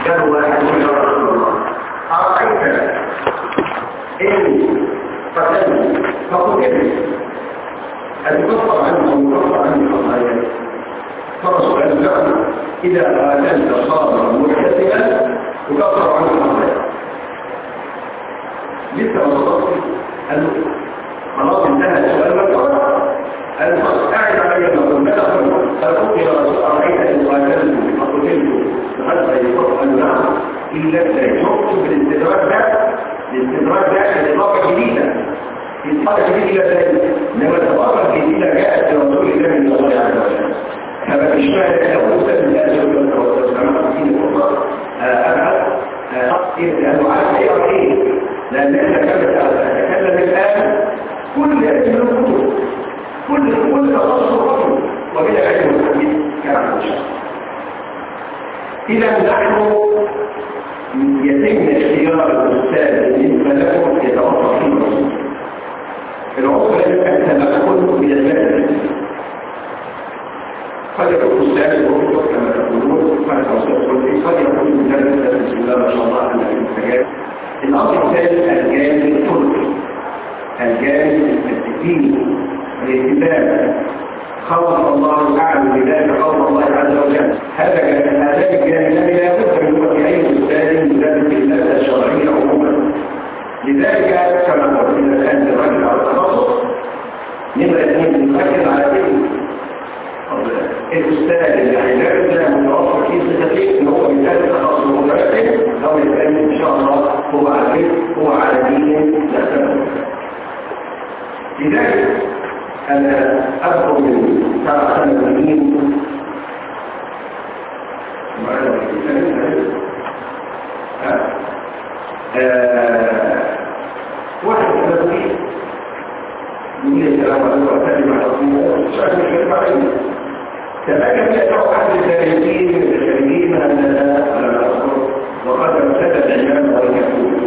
جاء واحد يا رسول الله أرأيت إن قتلت فقتلت أتكفر عنه أو يكفر عنه خطاياه؟ فرسول الله إذا قاتلت صابرا محتسبا يكفر عنه خطاياه. لسه وصلت قال خلاص انتهى السؤال والجواب. قال قاعد علي المقول ماذا قلت يا رسول أرأيت إن قاتلت فقتلت حتى يكفر عنه نعم إلا شفت بالاستدراك ده الإضافة جديدة الإضافة جديدة إلى ذلك إنما الإضافة الجديدة جاءت لرسول الله من الله عز وجل فما فيش معنى لو أسأل الله والسلام عليه والله أبعد لأنه عارف إيه لأن إحنا نتكلم الآن كل اسم الكتب كل تخصص الرجل وبلا علم الحديث كما نشاء. إذا نحن يتم اختيار الأستاذ بالنسبة لكم يتوفر فيه العضو لازم التمكن من المادة قد يكون أستاذ وكتب كما تقولون قد يكون مدرس بسم الله ما شاء الله على المحتاجات. الأمر الثالث الجانب الطرقي الجانب التكتيكي الالتزام خوف الله أعلم بذلك خوف الله عز وجل. هذا الجانب لا بد من أي أستاذ مدرس المادة الشرعية عموما. لذلك كما قلت الآن الرجل على التخصص نبدأ نركز على الأستاذ اللي هيدرس متوفر فيه صفتين هو مثال تخصص مدرسه أو مثال إن شاء الله هو على هو على دين نفسه. لذلك أنا أذكر من 7 سنين واحد ثلاثين يقول لي السلام عليكم وأسلم على رسول الله سؤال الشريف عليه تبقى يدعو أحد الثلاثين من الخارجين أننا على الأصل وقد ارتدى العلم والكفور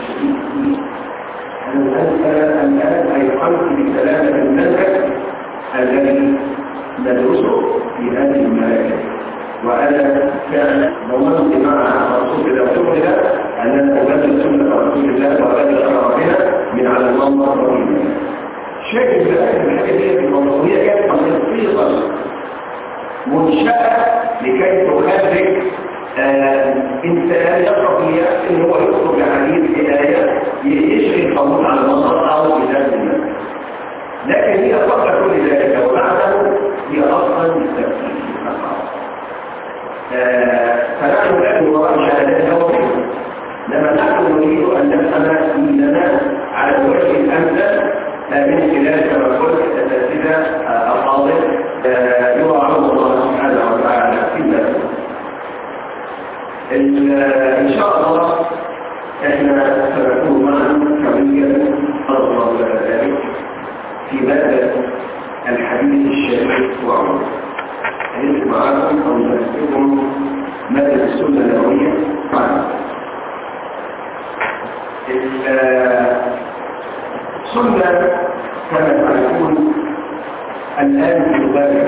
الآن أيقنت بسلامة المنهج الذي ندرسه في هذه المراكز وأنا كان ضمنت مع رسول الله أننا أبدل سنة رسول الله وأبدل شرعنا من على المنظر الرحيم. شاكل بأكد الحاجة دي الموضوعية كانت تنصيصا منشأة لكي تخرج إنسان يقرأ ليأس إن هو يخرج حديث في آية يشري القانون على المنظر أو بذات المنزل. لكن هي قبل كل ذلك وبعده هي أصلا بالتفكير فنحن نحن وراء شهادات نوبة لما نحن نريد أن نفهم ديننا على الوجه الأمثل من خلال كما قلت الأساتذة الفاضل يراعون الله سبحانه وتعالى في ذلك. إن شاء الله احنا سنكون معا كمية أضرب ذلك في مادة الحديث الشريف وعمر. هنجد معاكم أو نفسكم مادة السنة النبوية معنا. السنة كما تعرفون الآن تبادر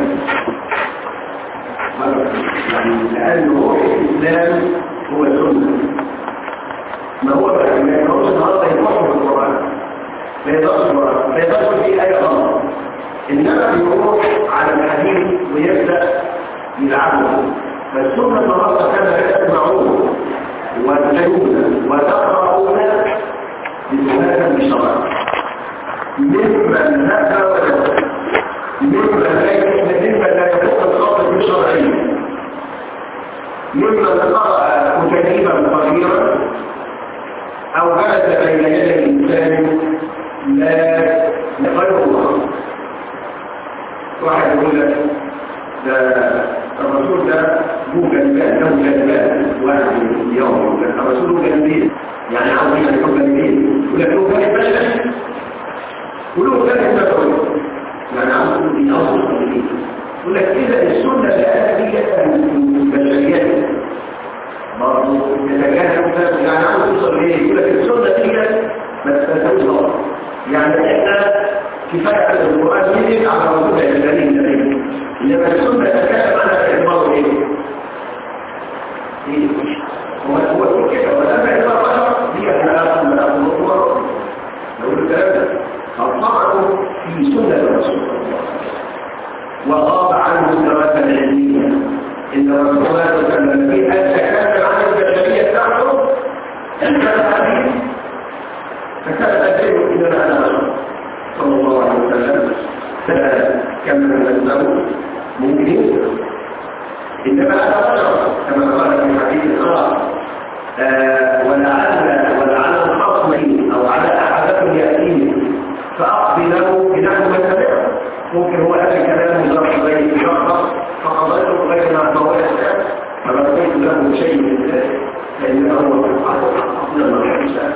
لأن روح الإسلام هو السنة. ما هو بقى ما يقولش النهارده يفهم القرآن ما يقدرش فيه أي غلط إنما بيروح على الحديث ويبدأ يلعبه. فالسنة النهارده كما تسمعون وتجدون وتقرؤون بسنة بشرع ممن نفى وجهه ممن لا يكون الخاطئ بالشرعية ممن قرأ كتيبا صغيرا أو جلس بين يدي إنسان لا غير الله. واحد يقول لك ده الرسول ده له كلمات واحد يوم الرسول له كلمتين يعني عاوزين يكون كلمتين يقول لك له كلمة بشر وله كلمة بشر يعني عاوزين دي أصل كلمتين يقول لك إذا السنة الآتية البشريات برضه تتجاهل يعني عاوز توصل ليه يقول لك السنة دي ما تستوعبش يعني احنا كفاية على القرآن يجب على رسول الله إنما السنة تتكلم عنها في إعمار إيه؟ هو يقول كده ولما إذا البشر هي ثلاثة من الأمور لو الكلام فالطبع في سنة الرسول وغاب عنه الدراسة العلمية إن رسول الله صلى الله عليه وسلم في أن تكلم عن البشرية تعرف أنت الحديث فكان أجيب إذا أنا بشر صلى الله عليه وسلم كما نزله ممكن إنما أنا بشر كما قال في حديث آخر ولعل الخصم أو على أحدكم يأتيني فأقضي له بنحو متبعه ممكن هو هذا الكلام مضاف غير مشخص فقضيته غير ما فوائد فبقيت له شيء من ذلك لأنه هو أفضل من الحساب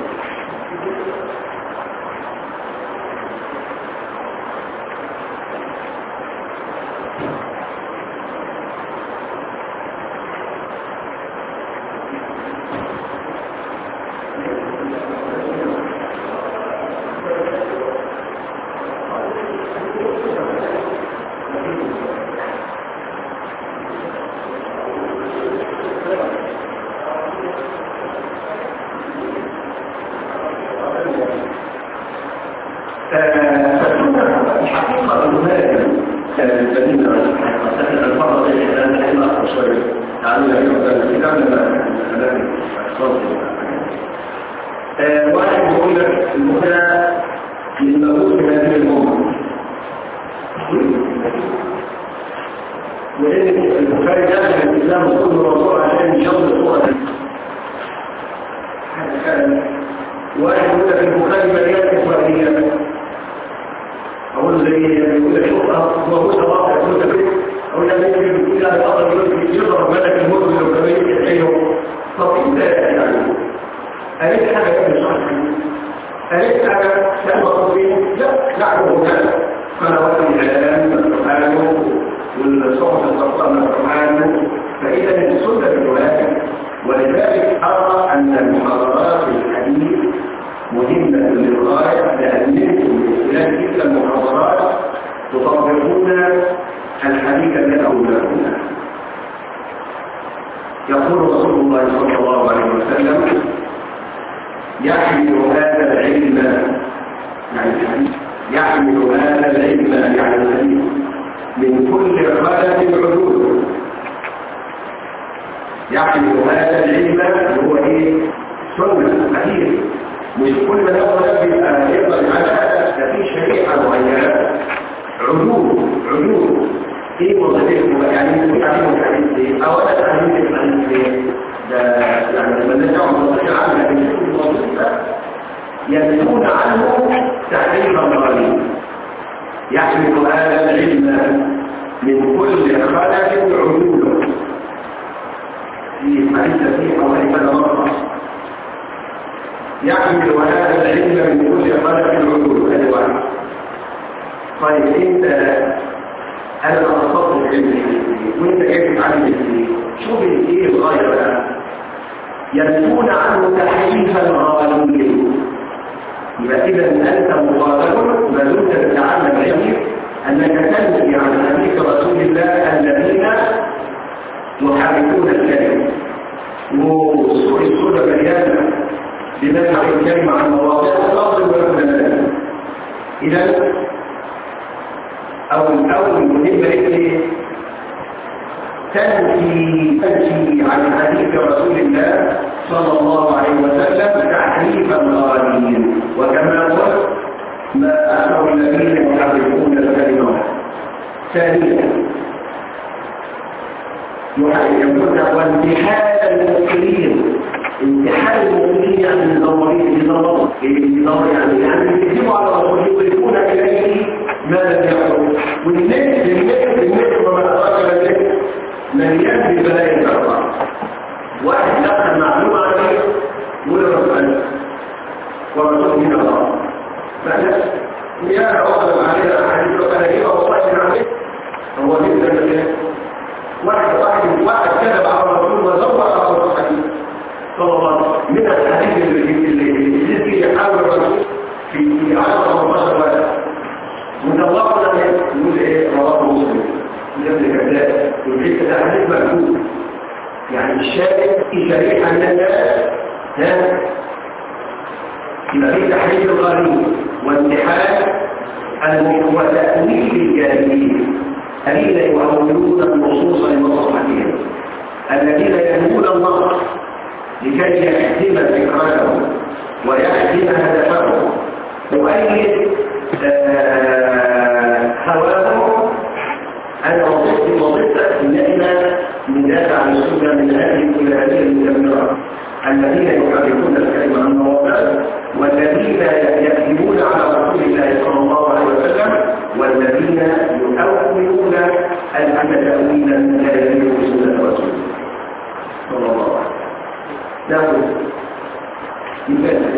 واحد يقول لك المثنى للموجود من هذه الأمة وإن البخاري داخل الإسلام كل موضوع عشان يجوز الصورة هذا كان واحد يقول لك البخاري مليان إسرائيليات أقول زي يقول لك شوفها موجود واقع يقول لك أو يمكن يقول لك الأرض يضرب ملك الموت لو كمان يتحيه طب إزاي يعني أليس حاجة يبني صحيح أليس حاجة سأبقى فيه لا نعلم هذا فأنا وقت الإعلام والقرآن والصحف الصفاء من القرآن فإذا السنة بالولاية ولذلك أرى أن المحاضرات الحديث مهمة للغاية لأنكم من خلال تلك المحاضرات تطبقون الحديث الذي أقوله يقول رسول الله صلى الله عليه وسلم يحمل هذا العلم يعني الحديث يحمل هذا العلم يعني الحديث من كل خلل عدول يحمل هذا العلم هو ايه سنة حديث مش كل ما يقول يقدر على هذا في شريعة معينة عدول ايه وظيفته يعني مش عليهم الحديث ايه او انا الحديث ايه ده يعني لما نرجع نطلع عنها بنشوف الوظيفة ينسون عنه تحريف الغالي يحمل هذا العلم من كل خلل عدول في حديث فيه حوالي كذا مرة يحمل هذا العلم من كل خلل عدول هذا واحد طيب انت انا اتصلت العلم وانت كيف تعلم فيه شوف ايه الغاية بقى ينسون عنه تحريف الغالي يبقى إذا أنت مطالب ما دمت تتعلم علمك أنك تنفي عن حديث رسول الله الذين يحرفون الكلمة وصول السنة مليانة بنزع الكلمة عن مواضيع الأرض والمنازل إذا الأول مهم إيه تنفي عن حديث رسول الله صلى الله عليه وسلم تحريف الغالين وكما قلت ما أكثر الذين يحرفون الكلمة ثانيا يقول وانتحال المسلمين انتحال المسلمين يعني الضمرين يعني يكتبوا على رسول يقولون إليه ما لم يحصل والنت وما أدراك بالنت مليان ببلايا الأربعة واحد دخل معلومة عليه يقول الرسول ورسول من الله فلا يا أوصل عليها حديث وكان يجيب أوصل عليه هو جدا مكان واحد كذب على الرسول وزور على الرسول صلى الله عليه وسلم من الحديث اللي يحاول الرسول في عشر 15 وقت متوقع يقول ايه رواه مسلم ابن كذاب يقول ده حديث مكتوب يعني الشارع في شريحة من الناس يبقى في تحريف الغريب وامتحان وتأويل الجاهلين الذين يؤولون النصوص لمصلحتهم الذين يهمون النص لكي يخدم فكرتهم ويخدم هدفهم ويؤيد هواهم. أنا وظيفتك إن إحنا ندافع عن السنة من هذه الولايات المدمرة الذين يحرفون الكلمة عن مواضعه والذين يكذبون على رسول الله صلى الله عليه وسلم والذين يؤولون تأويلا لا يليق بسنة رسوله صلى الله عليه وسلم. مثال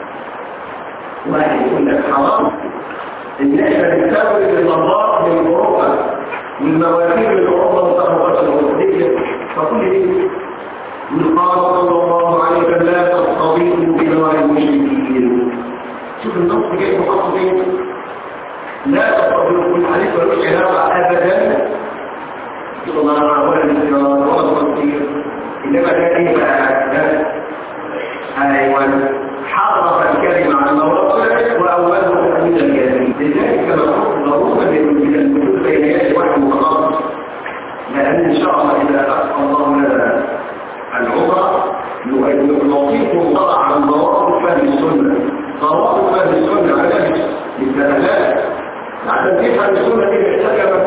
واحد يقول لك حرام ان احنا نستورد النظار من اوروبا والمواسير من اوروبا وتخرجات الاوروبيه فكل دي قال صلى الله عليه وسلم لا تستضيفوا بنار المشركين. شوف النص جاي محط فين؟ لا تستضيفوا الحديث ملوش علاقه ابدا بالصناعه ولا الاستيراد ولا التصدير انما ده ايه بقى؟ ايوه حرف الكلمه عن مواضعه واوله تأويل الكلمه. لذلك نقول ضروره من الوجود بين يدي واحد متخصص لان ان شاء الله اذا اتقى الله لنا العمر نعطيكم طبعا عن ضوابط فهم السنه. ضوابط فهم السنه علاج للزلالات عشان تفهم السنه دي محتاجه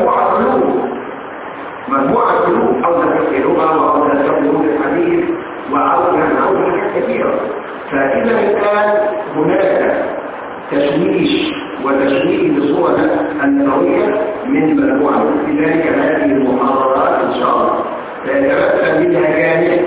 مجموعه قلوب عاوزه تفهم لغه وعاوزه تفهم الحديث وعاوزه حاجات كثيره. فاذا كان هناك تشويش وتشويه للصور النبويه من مجموعه لذلك هذه المحاضرات ان شاء الله سيتمثل منها جانب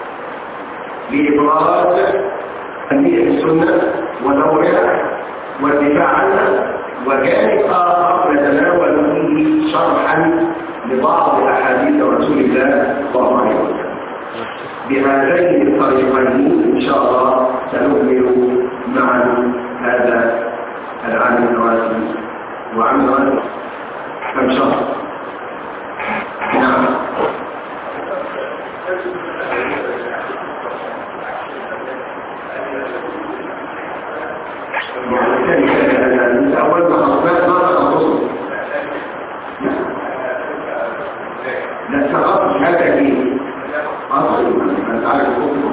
لإبراز أهمية السنة ودورها والدفاع عنها وجانب آخر نتناول فيه شرحا لبعض أحاديث رسول الله صلى الله عليه وسلم. بهذين الطريقين إن شاء الله سنكمل معا هذا العام الدراسي وعام دراسي كم شهر. نعم. أول ما خطبات ماذا أخصر لا تغطش هذا فيه أصل أنت عارف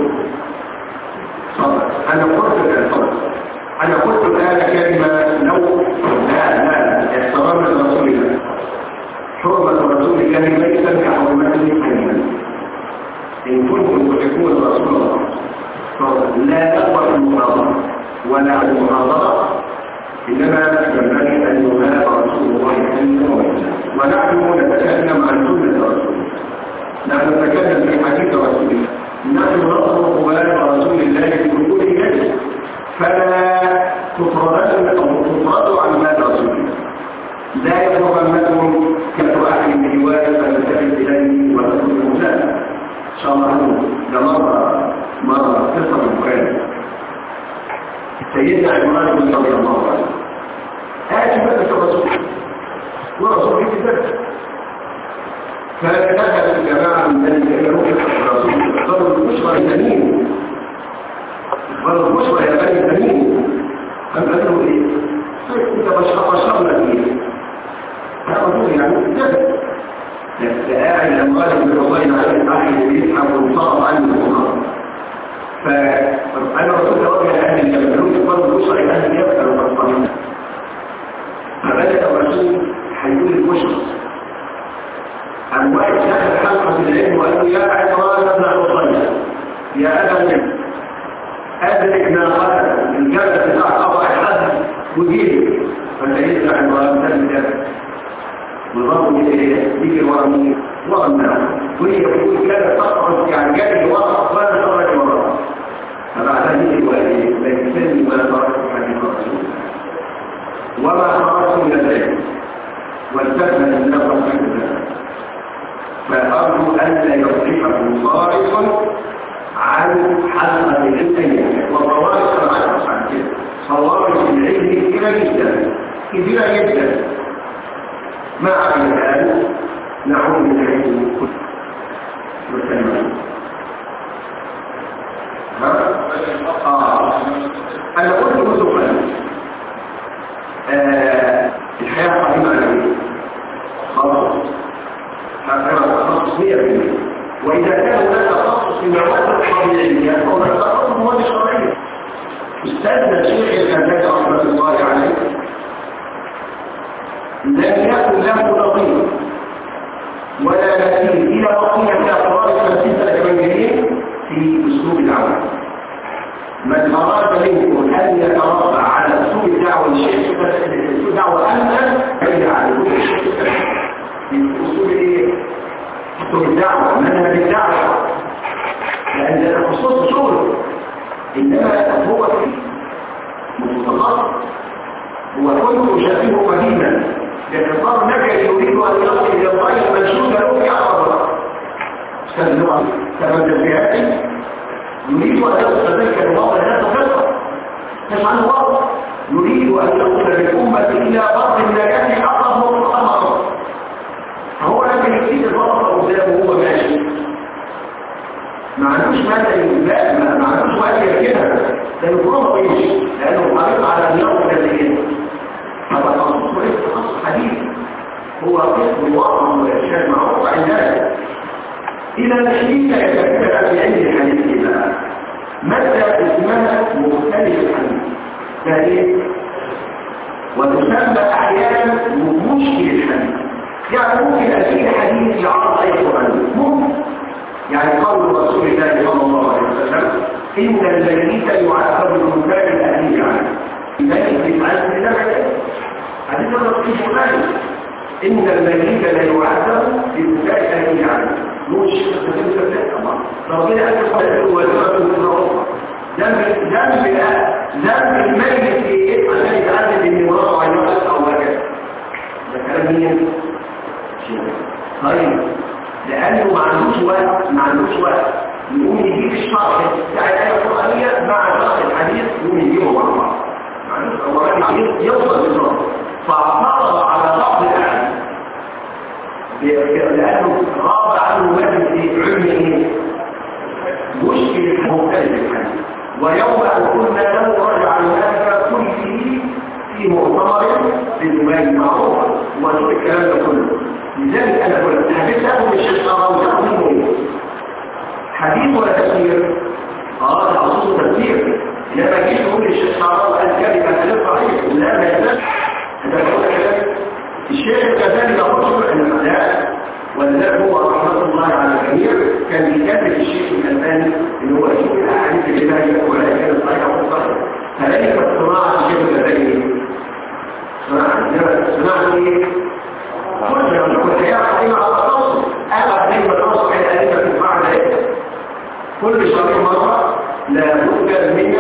أنا قلت الآن كلمة لو لا احترام الرسول الله حرمة الرسول الله ليس كحرمته كلمة إن كنتم تحبون رسول الله لا تقوى المحاضرة ولا المحاضرة إنما ينبغي أن ينال رسول الله صلى الله عليه وسلم ونحن نتكلم عن سنة رسول الله. نحن نتكلم في حديث رسول الله نحن نطلب بلاد رسول الله في وجود يده فلا تفرضوا عن بلاد رسول الله. لا يتغمدهم كالواحد من جوار فنلتفت إليه وتكون المساء إن شاء الله. ده مرة قصة البخاري سيدنا عمران بن رضي الله عنه هاتي بدأت الرسول ورسول في ذلك فدخلت الجماعة من ذلك يروح الرسول اخبروا البشرى الثمين اخبروا البشرى يا بني الثمين قالوا ايه؟ انت بشرنا فيه فأقول يعني ذلك لأعلى لما قال ابن الرضين عليه الأحد يسحب وانصار عنه المخاطر فأنا رسول الله يا أهل الجبلون يقول البشرى يا أهل الجبل والطريق فبدأ الرسول حيقول البشرى أنواع دخل حلقة العلم وقال له يا عمران بن حصين يا أبا النبي أدرك ناقتك الجبل بتاع قضاء الحد وجيب فسيدنا عمران بن الجبل وضربوا يجي ورا مين؟ ورا الناس وهي تقول كذا تقعد يعني جاي ورا فانا خرج ورا فبعد ذلك لكن ما تركت حديث الرسول وما خرجت من ذلك والتفت النظر في ذلك فأرجو أن لا يصرفه صارف عن حلقة العلم وصوارف عن كده صوارف العلم كثيرة جدا كثيرة جدا ما عمل الآن نعود من العلم والسلام العلمية هو التصرف المواد الشرعية. استاذنا الشيخ الألباني رحمة الله عليه لم يكن له نظير ولا مثيل إلى بقية أقرار 50 سنة كمان جايين في أسلوب الدعوة. من أراد منكم أن يتربى على أسلوب الدعوة الشيخ أسلوب الدعوة أمنا بين على كل شيء أسلوب إيه؟ أسلوب الدعوة منهج الدعوة، لأن ده خصوص شغل، إنما هو متخصص. هو كنت شبيه قديما لكن صار نجل يريد أن يصل إلى الغاية المنشودة له في عرضها استاذ تمدد يريد أن يصل ذلك الوضع ذات فطرة مش عنه وضع، يريد أن يصل بالأمة إلى بر النجاة أقرب وأمر. فهو لما يكتب الوضع قدامه وهو ماشي ما عندوش ماذا ما عندوش وقت يركنها، لأنه كله طيش، لأنه حريص على أن يصل الذين هذا تخصص وليس تخصص حديث، هو قسم واضح والإرشاد معروف عندنا. إذا الحديث يتكلم في علم الحديث بقى مادة اسمها مختلف الحديث ثانية، وتسمى أحيانا مشكل الحديث. يعني ممكن أجيب حديث يعرض أي قرآن ممكن، يعني قول رسول الله صلى الله عليه وسلم إن الميت يعذب بمكان الأهلي عنه لذلك يتعذب لنفسه. هذه نظر في القرآن إن الميت لا يعذب بمكان الأهلي عنه مش تتكلم الله ربنا أكبر والرسول من الله ذنب الميت في عشان يتعذب بالمرض وعيوات أو هكذا. ده كلام مين؟ طيب لأنه ما عندوش وقت يقوم يجيب الشرح بتاع الآية القرآنية مع شرح الحديث يقوم يجيبه مع بعض. ما عندوش أولا يوصل للشرح فاعترض على بعض الأحاديث لأنه غاب عنه مجد في علمه مشكل مختلف الحديث. ويوم أن كنا له رجع المادة كله في مؤتمر للزبائن معروف وشوف الكلام ده كله. لذلك أنا قلت حديث أبو الشيطان وتقويمه حديث ولا تفسير؟ ده أصول تفسير. لما جيت أقول الشيطان الكلمة غير صحيح لا ما يزال هذا هو كلام الشيخ كذلك يقول أن الأعداء ولذلك هو رحمة الله على الجميع كان بيكتب الشيخ الألباني اللي هو يشوف الأحاديث اللي هي ولا كانت صحيحة وصحيحة. فليس صناعة الشيخ الألباني صناعة إيه؟ كل حياة على التواصل أنا دايما أنصح الأئمة في الفعل هذا كل شهر مرة لا بد من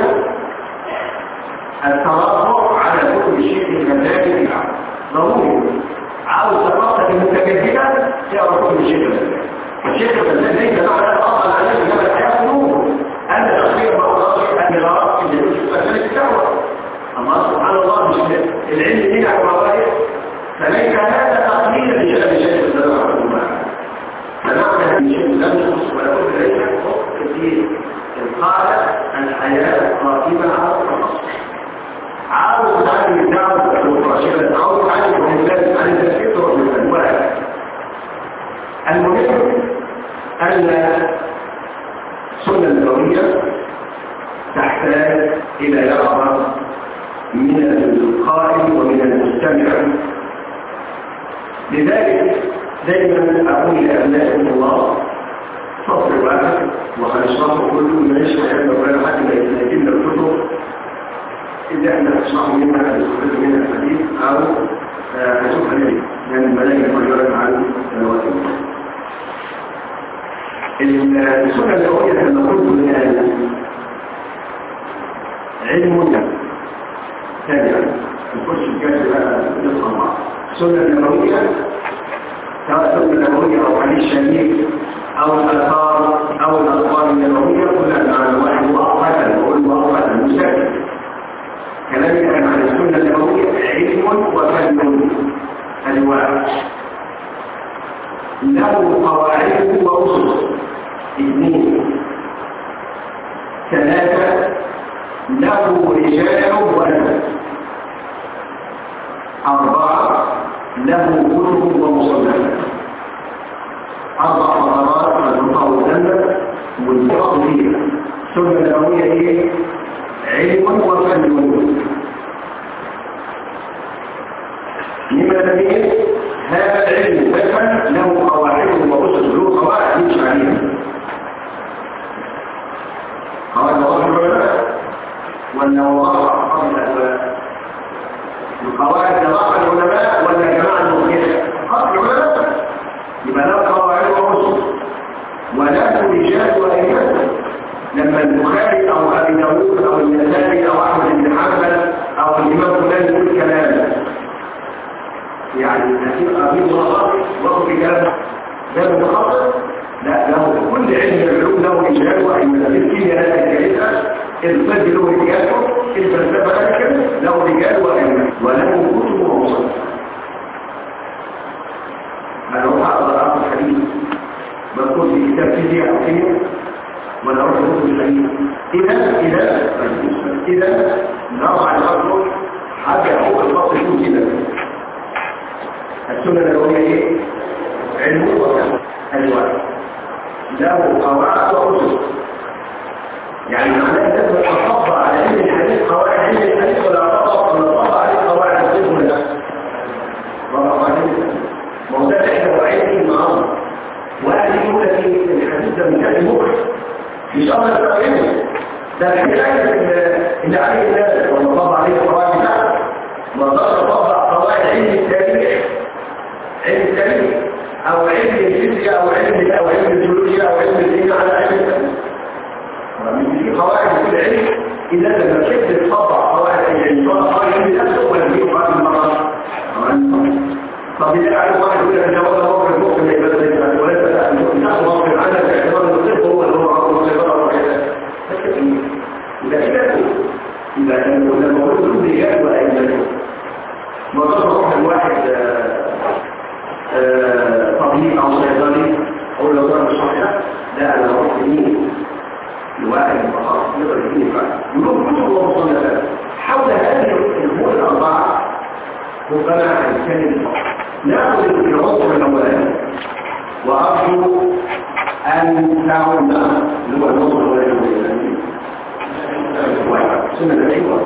الترفع على كل شيء من المزاج ضروري. عاوز ثقافتك المتجددة تعرف كل شيء الشيخ الفنان ليس معنى الأصل عليه إنما الحياة نور. أنا شخصيا ما أقدرش أن يرى اللي يشوف مسألة الدعوة. الله سبحان الله مش العلم منع ومواهب فليس هذا تقليلا لشأن الشيخ الفنان رحمه الله. فنعمل هذه الشيء لم يخص ولا بد ليس خص كثير. قال الحياة قائمة على التخصص. عاوز تعلم الدعوة والرشيدة عاوز تعلم الإنسان عن التفكير والمنوال. المهم أن السنة النبوية تحتاج إلى يرغب من القائل ومن المستمع. لذلك دائما أقول لأبنائكم الله صفر بقى وهنشرحه كله ما يشرح ولا حد ما يتنجمنا الكتب إذا أن نشرحه منها نستفيد منها الحديث أو نشوف عليه من الملائكة مجرد عن الواتف. السنة النبوية كما قلت من علم ثانيا نخش الكاتب بقى نفهم بعض. السنة النبوية سواء السنة النبوية أو حديث شريف أو الآثار أو الأخبار النبوية كلها معنى واحد مؤقتا وقل مؤقتا مساكن. كذلك عن السنة النبوية علم وفن أنواع له قواعده وأصول. 2 3 له رجال ونسب. 4 له كتب ومصنفات. 4 حضارات الرقى والذنب والفرق فيها سنة نبوية ايه؟ علم وفن. لما تبين هذا العلم والفن له قواعد وأسس، له قواعد يمشي عليها. قواعد وضع العلماء ولا وضع قبل الأسباب؟ القواعد وضع العلماء ولا جماعة المخيلة؟ قبل العلماء. يبقى له قواعد وأسس وله رجال وأئمة. لما البخاري أو أبي داود أو النسائي أو أحمد بن حنبل أو الإمام فلان يقول كلام يعني أبي الله وقف كلام ده متخصص، لا له كل علم العلوم له رجال وأئمة. الكيمياء الكارثة، الطب له رجاله، الفلسفة له رجال وأئمة وله كتب ومصادر. أنا أروح أقرأ الحديث مذكور في كتاب فيزياء أو كيمياء ولا أروح أقرأ الحديث. إذا نرفع الأرض حاجة فوق الخط يكون كده. السنة النبوية ايه؟ علم وفن. الواحد له قواعد وأسس. يعني معناه لازم تطبق على علم الحديث قواعد علم الحديث ولا تطبق عليه قواعد الطب ولا لا؟ ما هو ده احنا وعيين النهارده. وقال يقول لك الحديث ده من كلام مخ مش امر تقريبا، ده الحكايه اللي عليه الناس ولا طبق عليه قواعد لا، ما تقدر تطبق قواعد علم التاريخ، علم التاريخ او علم الفيزياء او علم الجيولوجيا او علم الدين على علم التاريخ. في قواعد كل علم اذا لما كنت تطبق قواعد العلم قواعد علم نفسه ولا في قواعد المرض. طب اذا قاعد واحد يقول لك ده هو موقف ممكن يبقى زي ولا لا ناخد موقف عنه باعتبار ان الطب هو اللي هو عقل الصيدله وكذا. اذا كان لما قلت له رجال وائمه ما تروح الواحد طبيب او صيدلي او لو كان صحيح لا انا اروح لمين الواحد متخصص يقدر يجيب يقول كتب ومصنفات حول هذه الامور الاربعه. ربما هنتكلم ناخذ العنصر الاولاني وارجو ان تعود اللي هو العنصر الاولاني سنه العبره.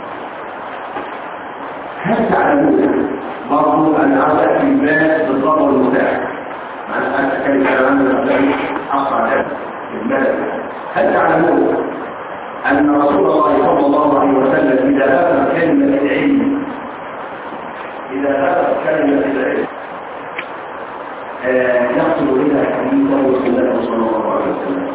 هل تعلمون برضو أن أعطى المال بالضبط المتاح؟ أنا أتكلم عن الأسلام أقرأ ذلك المال. هل تعلمون أن رسول الله صلى الله عليه وسلم إذا أخذ كلمة العلم يقصد إلى حديثه وسنته صلى الله عليه وسلم.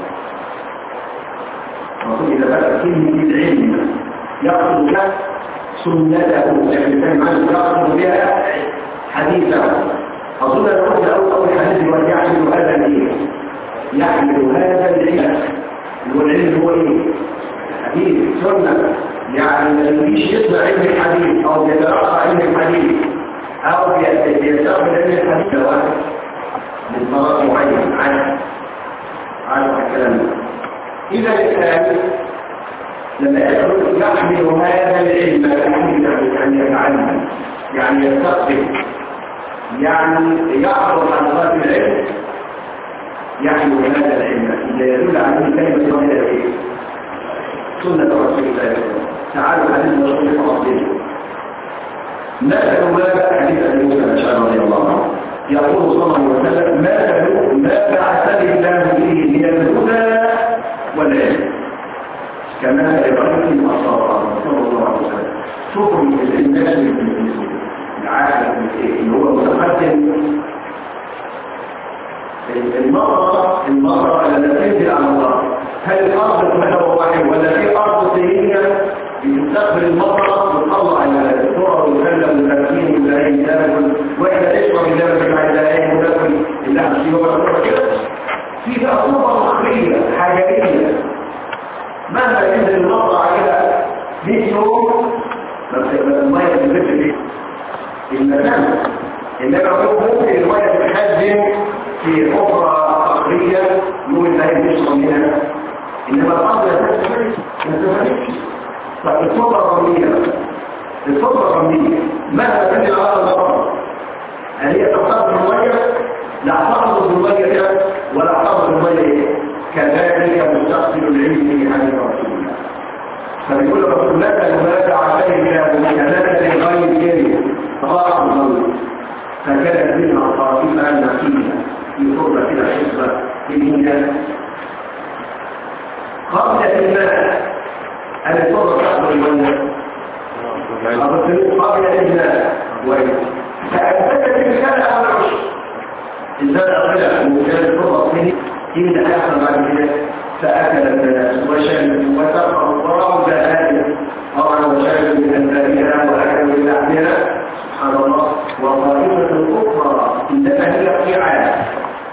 الرسول إذا أخذ كلمة العلم يقصد لك سنته، يعني يقصد بها حديثه. أظن أن أول حديث هو يحمل هذا العلم، يحمل هذا العلم. والعلم هو إيه؟ حديث سنة، يعني ما يجيش يسمع علم الحديث أو يتلقى علم الحديث أو يستقبل علم الحديث لوحده من طرف معين عنه الكلام. إذا الإنسان لما يحمل هذا العلم يحمل أن يتعلم، يعني يستقبل، يعني يعرض عن طلب العلم، يحمل هذا العلم إذا يدل عليه كلمة واحدة فيه سنة رسول الله. تعالوا حديث رسول الله مثل ما حديث أبي موسى الأشعري رضي الله عنه يقول صلى الله عليه وسلم ما بعثني الله به من الهدى والعلم كما يقول أصحابه صلى الله عليه وسلم. شوفوا الناس العالم اللي هو متقدم المرة التي تنزل على الله، هل الأرض تمثل واحد ولا في أرض سيئة بتستقبل المرة وتطلع الصورة وتكلم وتكلم وتلاقي ذلك وإحنا نشرب الجبل بتاع الدائم وناكل اللحم الشيوخ كده. في بقى صورة مخرية حاجرية مهما ينزل المرة عليها 100 يوم المية تنزل فيه المكان، إنما هو ممكن المية تتحجم في حفرة أخرية يوم النهاية يشرب منها، إنما الأرض لا تتفرش. فالصفرة الرملية مهما تنزل على الأرض هل هي تحتفظ بالمية؟ لا تحتفظ بالمية ولا تحتفظ بالمية. كذلك مستقبل العلم في فبيقول له لك المراجع عليك ومكانك لغير جيري فضاعف الظل فكانت منها الطرفين النقية في قربة الحصة في الهنجة قبل الماء الفرصة تأخذ الولد قبل الماء فأثبتت الرسالة أول عشر الرسالة أخذها وكانت الفرصة فيه إن أحسن بعد كده فأكل الناس وشرب وسقى الله ذهابه طبعا وشرب من أنبارها وأكل من لحمها سبحان الله وطائفة الأخرى إنما هي قيعان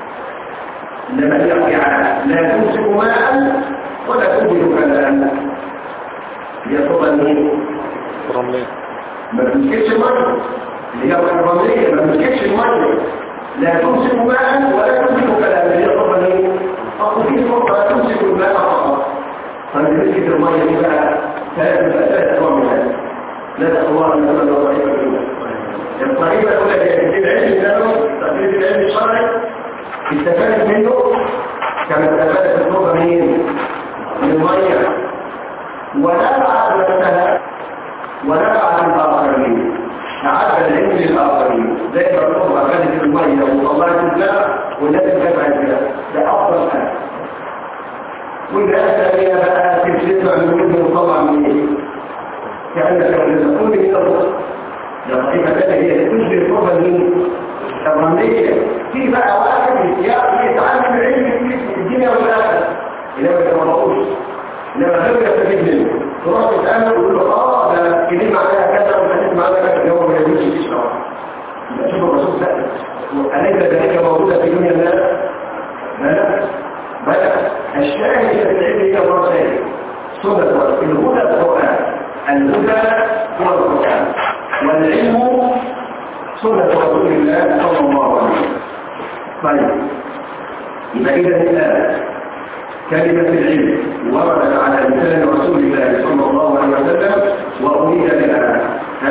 لا تمسك ماء ولا تنزل كلام هي طبعا رملية ما تمسكش المية هي الرملية ما تمسكش المية لا تمسك ماء ولا تنزل كلام هي طبعا أقول فرصة تمسك الماء فقط فنمسك المية دي بقى ثلاث أنواع من هذا لا تقوى أن نتمنى الطريقة الأولى الطريقة الأولى هي العلم النبوي تقليد العلم الشرعي استفادت منه كما استفادت الفرصة من المية ونفعت نفسها ونفعت الآخرين تعد العلم للآخرين زي ما الفرصة كانت المية وطلعت الزرع والناس جمعت بها ده أفضل حاجة والناس هي بقى تجلسها من وجه وطلع من ايه كأنك تقول من الأرض ده طريقة ثانية هي تجري الفرصة من الرملية في بقى واحد يتعلم العلم في الدنيا والآخرة إنما ما يتمرقوش إنما غير يستفيد منه تروح تتأمل وتقول له ده كلمة عليها كذا وكلمة معناها كذا يوم ما يجوش يشرح يبقى شوف الرسول ده أليس ذلك موجودة في دنيا الناس؟ لا بل الشاهد في العلم هي الرسائل سنة الهدى القرآن الهدى هو القرآن والعلم سنة رسول الله صلى الله عليه وسلم طيب يبقى إذا الآن كلمة العلم وردت على لسان رسول الله صلى الله عليه وسلم وأريد بها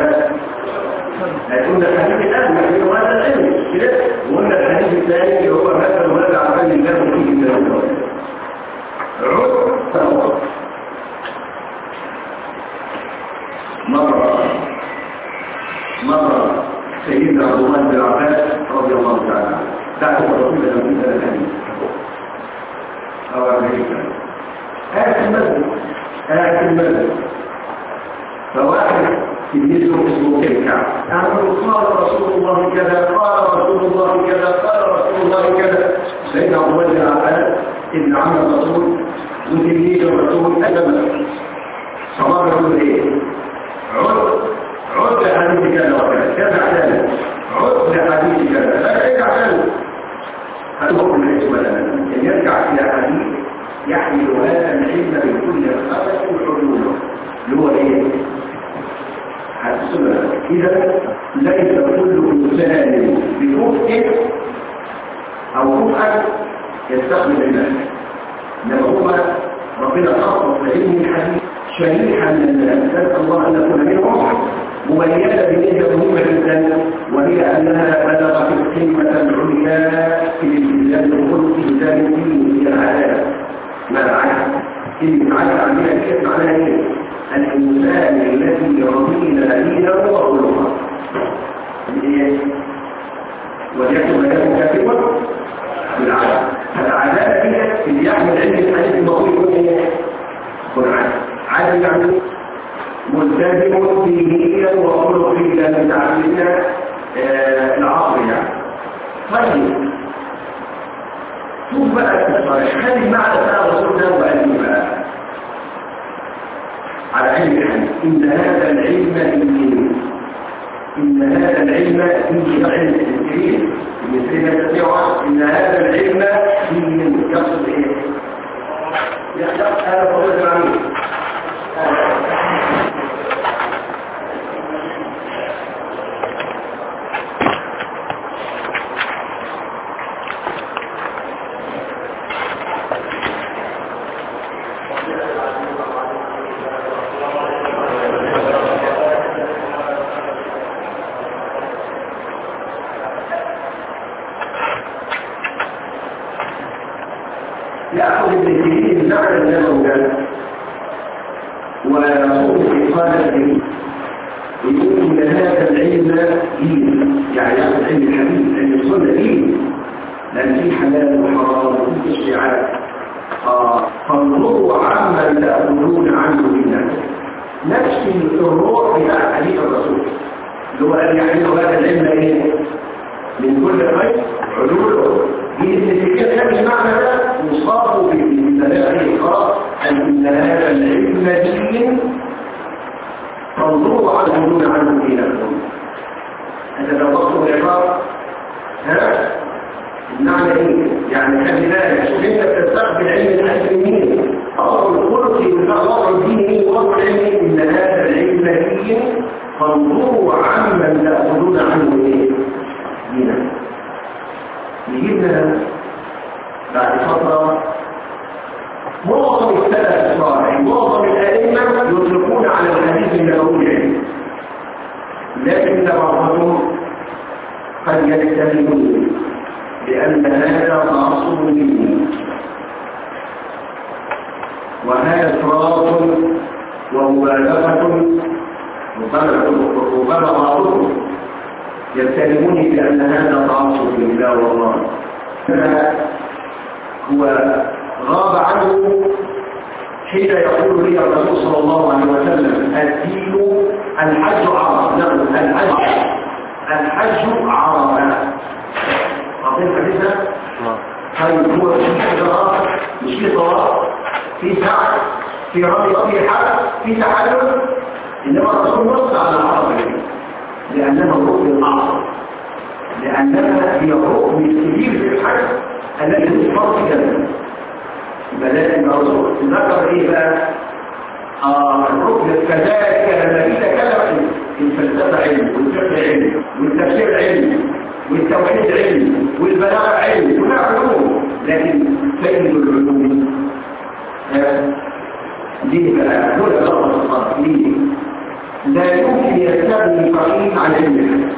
قلنا الحديث الآن نحن هذا العلم كده وقلنا الحديث الثاني هو مثل ولد عن الله فيه من الله عد مرة سيدنا عبد الله بن عباس رضي الله تعالى عنه تعرف الرسول من هذا الحديث أو أمريكا قاعد في المسجد فواحد يجلسه اسمه كالكعب قال رسول الله كذا قال رسول الله كذا قال رسول الله كذا سيدنا عبد الله بن عباس ابن عم الرسول وتلميذ الرسول أدب صلاة يقول ايه عد لحديث كذا وكذا كذا عدالة عد لحديث كذا لا يرجع ثاني هل هو من الاسم ولا ان يرجع الى حديث يحمل هذا العلم بكل خلق وحلوله اللي هو ايه السنة إذا ليس كل إنسان بكفء أو كفء يستقبل الناس لما ربنا خصص لعلم الحديث شريحا من الناس نسأل الله أن نكون منهم مبينة بنية مهمة جدا وهي أنها بلغت القيمة العليا في الالتزام الخلق في الالتزام الدين في العادات ما العادة؟ كلمة عادة عندنا كيف معناها ايه؟ الإنسان الذي رضينا دينه وخلقه وليكن مكانه كاتبا بالعادة العادات هي اللي يحمل علم الحديث المقول يكون ايه؟ قرآن عادة يعني ملتزم دينيا وخلق فيه لأن تعلمنا العصر يعني طيب شوف بقى التصريح هذه المعنى بقى رسولنا وقال بقى على علم الحديث إن هذا العلم دين إن هذا العلم دين علم الكريم المسلمين تسمعوا إن هذا العلم دين يقصد إيه؟ يخلق هذا فضل العميل يأخذ ابن سيرين المعنى النبوي ويصوم إقامة الدين ويقول إن هذا العلم دين، يعني هذا العلم الحديث علم السنة دين، لأن في حلال وحرام وفي تشريعات. فانظروا عمن تأخذون عنه بالناس، نفس الروح بتاع حديث الرسول اللي هو قال يعني هذا العلم ايه؟ من كل خير علوله. دي الاتفاقية كان المعنى ده مصاب بالدلالة الإقرار أن هذا العلم دين، فانظروا عنه عنه دينكم. هذا لو وصلوا الإقرار المعنى ايه؟ يعني خلي بالك شوف انت بتستقبل علم المسلمين اصل الخلق والوضع الديني ووضع العلم ان هذا العلم دين، فانظروا عمن تاخذون عنه ايه؟ دينا. يجيبنا بعد فتره معظم السلف الصالح معظم الائمه يطلقون على الحديث النبوي، لكن بعضهم قد يجتهدون لأن هذا تعصب مني وهذا إفراط ومبالغة، ربما بعضهم يتهموني بأن هذا تعصب لله والله. هو غاب عنه حين يقول لي الرسول صلى الله عليه وسلم الدين الحج عرفة. نعم الحج عرفة. عظيم حديثنا طيب هو في قراءة مش في طواف في سعي في رمي في حج في تحلل، إنما الرسول نص على العربة لأنها الركن الأعظم، لأنها هي الركن الكبير في الحج الذي يصفر في جنة. لكن الرسول ذكر إيه بقى؟ الركن كذلك لما يتكلم الفلسفة علم والفقه علم والتفسير علم والتوحيد علم والبلاغة علم كلها علوم، لكن سيد العلوم ليه بقى؟ هو الأمر الصالح ليه؟ لا يمكن يستغني فقيه عن علمه،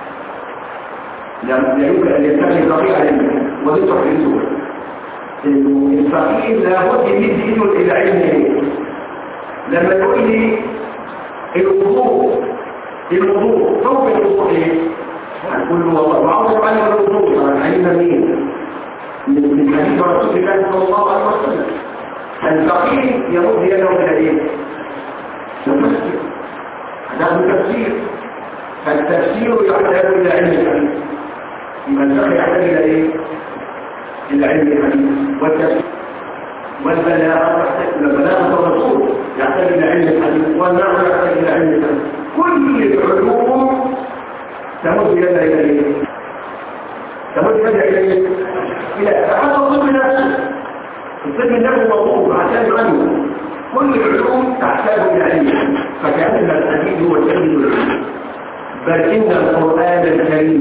لا يمكن أن يستغني فقيه عن علمه. ودي تحديثه إنه الفقيه لابد يمد إيده إلى علمه. لما يقول لي الوضوء ثم الوضوء ايه؟ هنقول له والله وعاوز اتعلم الوضوء علم مين؟ من حديث رسول الله صلى الله عليه وسلم. الفقيه يمد يده الى ايه؟ المفسر. هذا التفسير. فالتفسير يحتاج الى علم الحديث. يبقى الفقه يحتاج الى ايه؟ الى علم الحديث والتفسير. والبلاغه تحتاج الى بلاغه الرسول يحتاج الى علم الحديث، والنحو يحتاج الى علم الحديث. كل العلوم تمد يدها الى ايه؟ تمد يدها الى ايه؟ الى حتى الطب نفسه. الطب نفسه موضوع عشان عنه. كل العلوم تحتاج الى علم، فكأن الحديث هو سيد العلوم. بل ان القرآن الكريم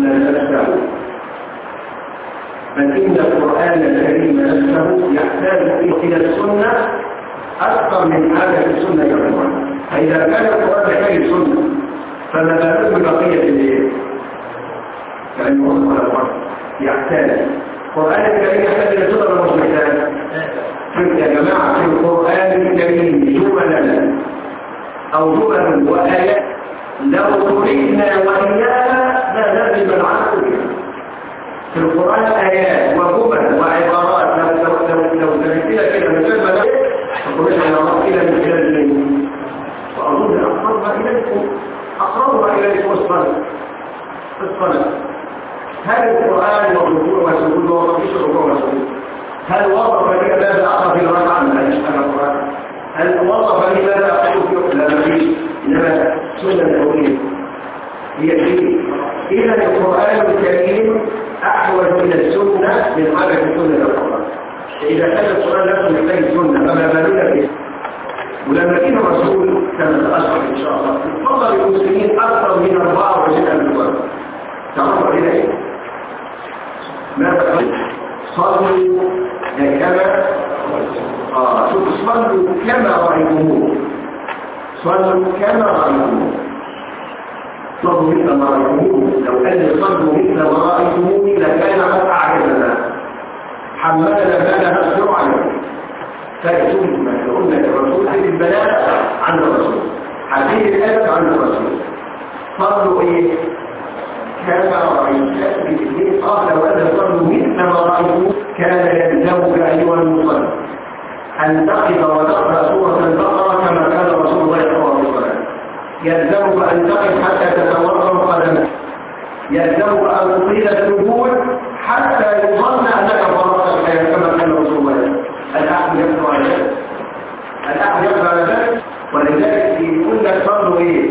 نفسه يحتاج الى السنه اكثر من حاجه السنه كمان. فاذا كان القرآن يحتاج السنه فما بالك ببقيه الايه؟ كان يوصل على الوقت يحتاج القرآن الكريم يحتاج الى السنه ولا مش محتاج؟ يا جماعه في القرآن الكريم جملا او جمل وايات لو قرئنا واياها لا لازم العقل. في القرآن آيات وجمل وعبارات لو تمثيلها كده من غير ما تقول احنا نرى إلى من خلال الليل. وأظن أقربها إليكم الصلاة. هل القرآن والركوع والسجود ومفيش الركوع والسجود؟ هل وظف لي ماذا أقرأ في الركعة؟ لا يشتغل القرآن. هل وظف لي ماذا أقرأ في؟ لا مفيش. إنما سنة نبوية هي شيء. إذا القرآن الكريم أحوج إلى السنة من حاجة السنة للقرآن. إذا كان القرآن نفسه محتاج السنة فما بالنا به. ولما كان الرسول كما سأشرح إن شاء الله فضل المسلمين أكثر من 24,000 مرة. تعرفوا إلى إيه؟ ماذا قال؟ صلوا كما صلوا كما رأيتموه. صلوا كما رأيتموه. صلوا مثل ما رأيتموه. لو أن صلوا مثل ما رأيتموه لكان قد أعجبنا حملنا ما لا نصبر عليه. فيتم ما قلنا للرسول في البلاغ عن يلزم أن تطيل السجود حتى يظن أنك فرضت الحياة كما قال رسول الله الأحد يقدر على ذلك الأحد يقدر على ذلك ولذلك يقول لك صلوا إيه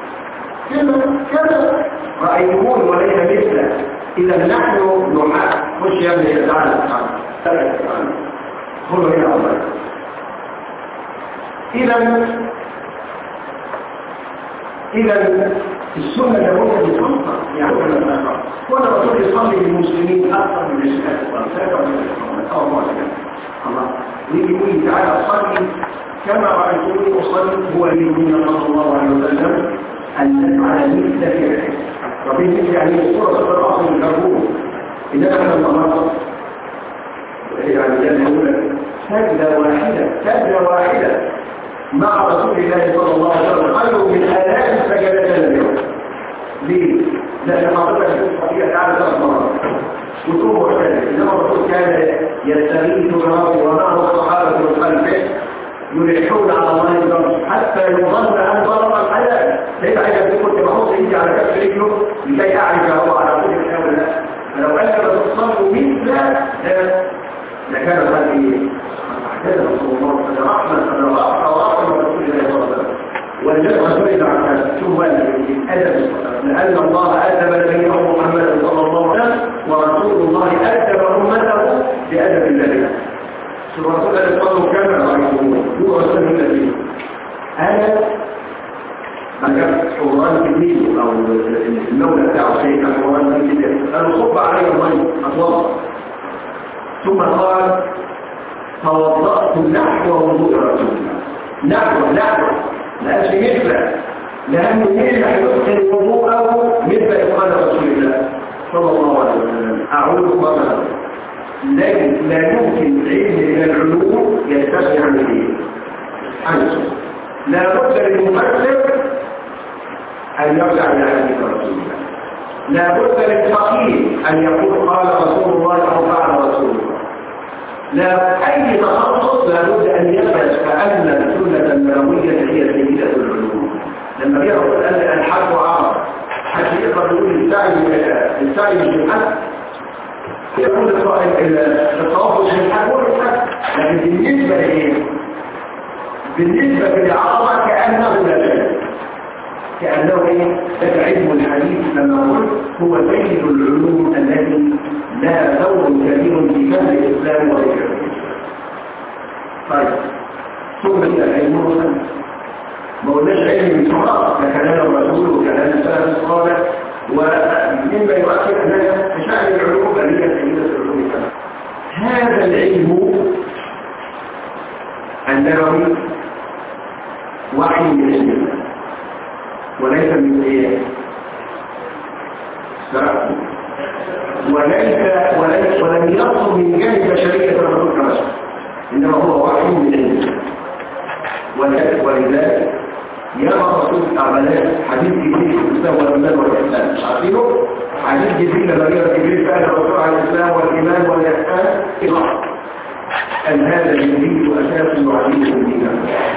كذا رأيتمون وليس مثله إذا نحن نحق مش يا ابني تعالى خذوا هنا أولا إذا السنة لابد بالخطة يعني كنا رسول يصلي للمسلمين أكثر من الشهادة والسادة الله يقول تعالى صلي كما رأيتوني أصلي هو الذي صلى الله عليه وسلم أن نفعل مثل فعله وفي يعني صورة الرأس الكبور إذا نحن النهارده يعني يقول سجدة واحدة مع رسول الله صلى الله عليه وسلم خير من آلاف سجدات اليوم ليه؟ لأن حضرتك الصحية تعالى 3 مرات وتقوم وحدة إنما الرسول كان يستغيث بربه ومعه الصحابة من خلفه يلحون على الله الضرب حتى يظن أن ضرب الحياة ليس حاجة تقول تبحث إيدي على كف رجله لكي أعرف هو على كل الحياة ولا لا فلو أنت بتصلوا مثل لكان هذا إيه؟ أحدث رسول الله صلى الله عليه وسلم ورحمة رسول الله صلى الله عليه وسلم والجزء رسول عنها شو الأدب لأن الله أدب نبيه محمد صلى الله عليه وسلم ورسول الله أدب أمته بأدب الله الرسول الذي صلوا كما رأيتموه هو رسول الذي أنا ما كان حوران كبير أو المولى بتاعه شيء كان حوران كبير قالوا صب علي المي أطوال ثم قال توضأت نحو وضوء رسول الله نحو لا شيء مثله لأنه يجب أن يدخل وضوءه مثل إدخال رسول الله صلى الله عليه وسلم أعوذ بك لا يمكن علم من العلوم يستغني عن الدين لا بد للمفسر أن يرجع إلى حديث رسول الله لا بد للفقيه أن يقول قال رسول الله أو فعل رسول الله لا أي تخصص لا بد أن يثبت كأن السنة النبوية هي سيدة العلوم لما يقول أن الحق عرض حتى يقدر يقول السعي بالجمعة يقول التوافق بالحق والحق لكن بالنسبة لإيه؟ بالنسبة للعرضة كأنه لا شيء كأنه إيه؟ لك علم الحديث لما قلت هو سيد العلوم التي لا دور كبير في فهم الإسلام والإسلام طيب ثم إلى العلم والسلام ما قلناش علم من فقط ككلام الرسول وكلام السلف الصالح ومما يؤكد أنها تشعر العلوم بل هي سيدة العلوم السلام هذا العلم النبوي وحي من علم وليس من ايه ولم يصل من جانب بشرية الرسول كما إنما هو وحي من علم ولذلك يرى الرسول تعالى حديث جبريل في الإسلام والإيمان والإحسان مش عارفينه حديث جبريل لما يرى جبريل فعل الرسول على الإسلام والإيمان والإحسان أن هذا جبريل أساس يعلمه دينه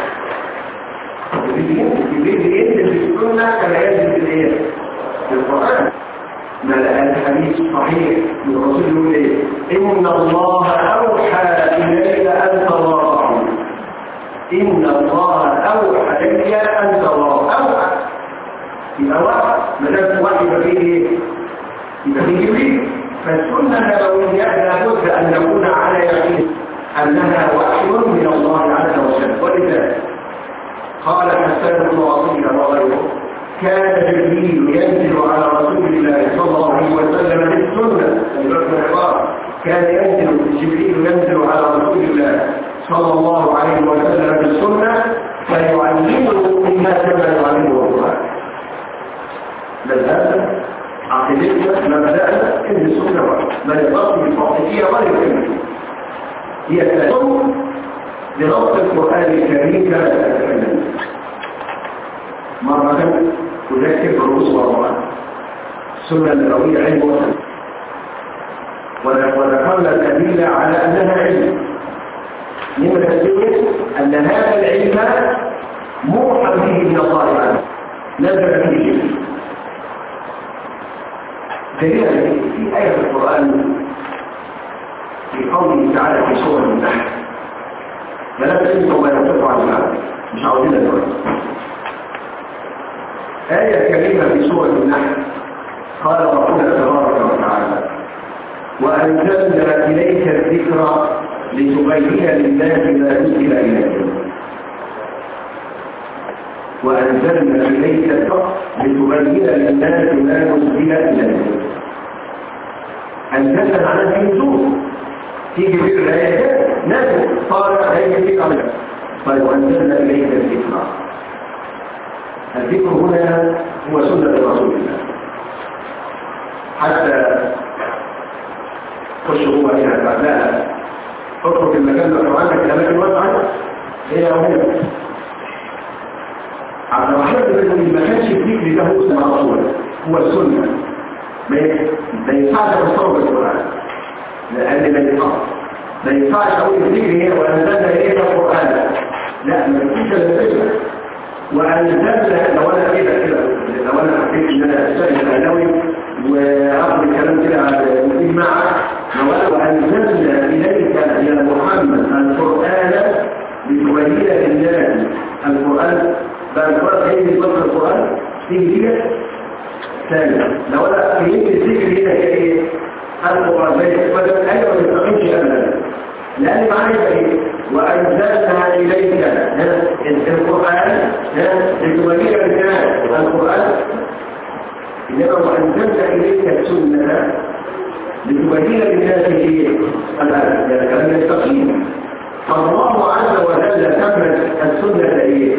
جبريل ينزل في السنة كما ينزل في الإيه؟ في القرآن ما لقى الحديث صحيح من الرسول يقول إيه؟ إن الله أوحى إلي أن تواضعوا إن الله أوحى إلي أن تواضعوا أوحى يبقى وحي ما دام وحي يبقى فيه إيه؟ يبقى فيه جبريل فالسنة النبوية لابد أن نكون على يقين أنها وحي من الله عز وجل ولذلك قال حسان بن عطية وغيره كان جبريل ينزل على رسول الله صلى الله عليه وسلم بالسنة كان جبريل ينزل على رسول الله صلى الله عليه وسلم بالسنة فيعلمه مما كما يعلمه القرآن بل هذا عقيدتنا مبدأنا إن السنة ما يقصد بالفقهية ولا يكمل هي التسلم لنص القرآن الكريم كما تتكلم مرة تذكر بالرسول والله السنة النبوية علم وسلم وذكرنا الأدلة على أنها علم لما تدل أن هذا العلم موحى به من الله تعالى نزل به دليل في آية في القرآن في قوله تعالى في سورة النحل فلا تنسوا ما ينطق عن العالم مش عاوزين دلوقتي. آية كريمة في سورة النحل قال ربنا تبارك وتعالى وأنزلنا إليك الذكر لتبين للناس ما نزل إليهم وأنزلنا إليك الذكر لتبين للناس ما نزل إليهم. أنزلنا معناه في نزول تيجي في الآيات نزل صار هيجي في قبل. طيب وأنزلنا إليك الذكر. الذكر هنا هو سنة رسول الله حتى خش هو هنا لا اترك المكان لو عندك الأماكن واسعة هي هنا. عبد الرحمن بن ما كانش الذكر ده هو سنة رسول هو السنة ما ينفعش تصور القرآن لأن ما ينفعش أقول الذكر هي وأنزلنا إليك القرآن لا ما ينفعش الذكر وأنزلنا لو أنا كده لو أنا حبيت إن أنا أستاذ الأهلاوي وأخذ الكلام كده على المسلم معك وأنزلنا إليك يا محمد القرآن لتبين للناس القرآن بقى القرآن هي اللي بطل القرآن تيجي كده ثانية لو أنا فهمت الذكر هنا كإيه القرآن زي بدل أيوة ما تستقيمش أبدا لأن معنى إيه وأنزلنا إليك القرآن لتبين للناس القرآن إنما وأنزلنا إليك السنة لتبين للناس الآن يعني كلام يستقيم. فالله عز وجل تمت السنة إيه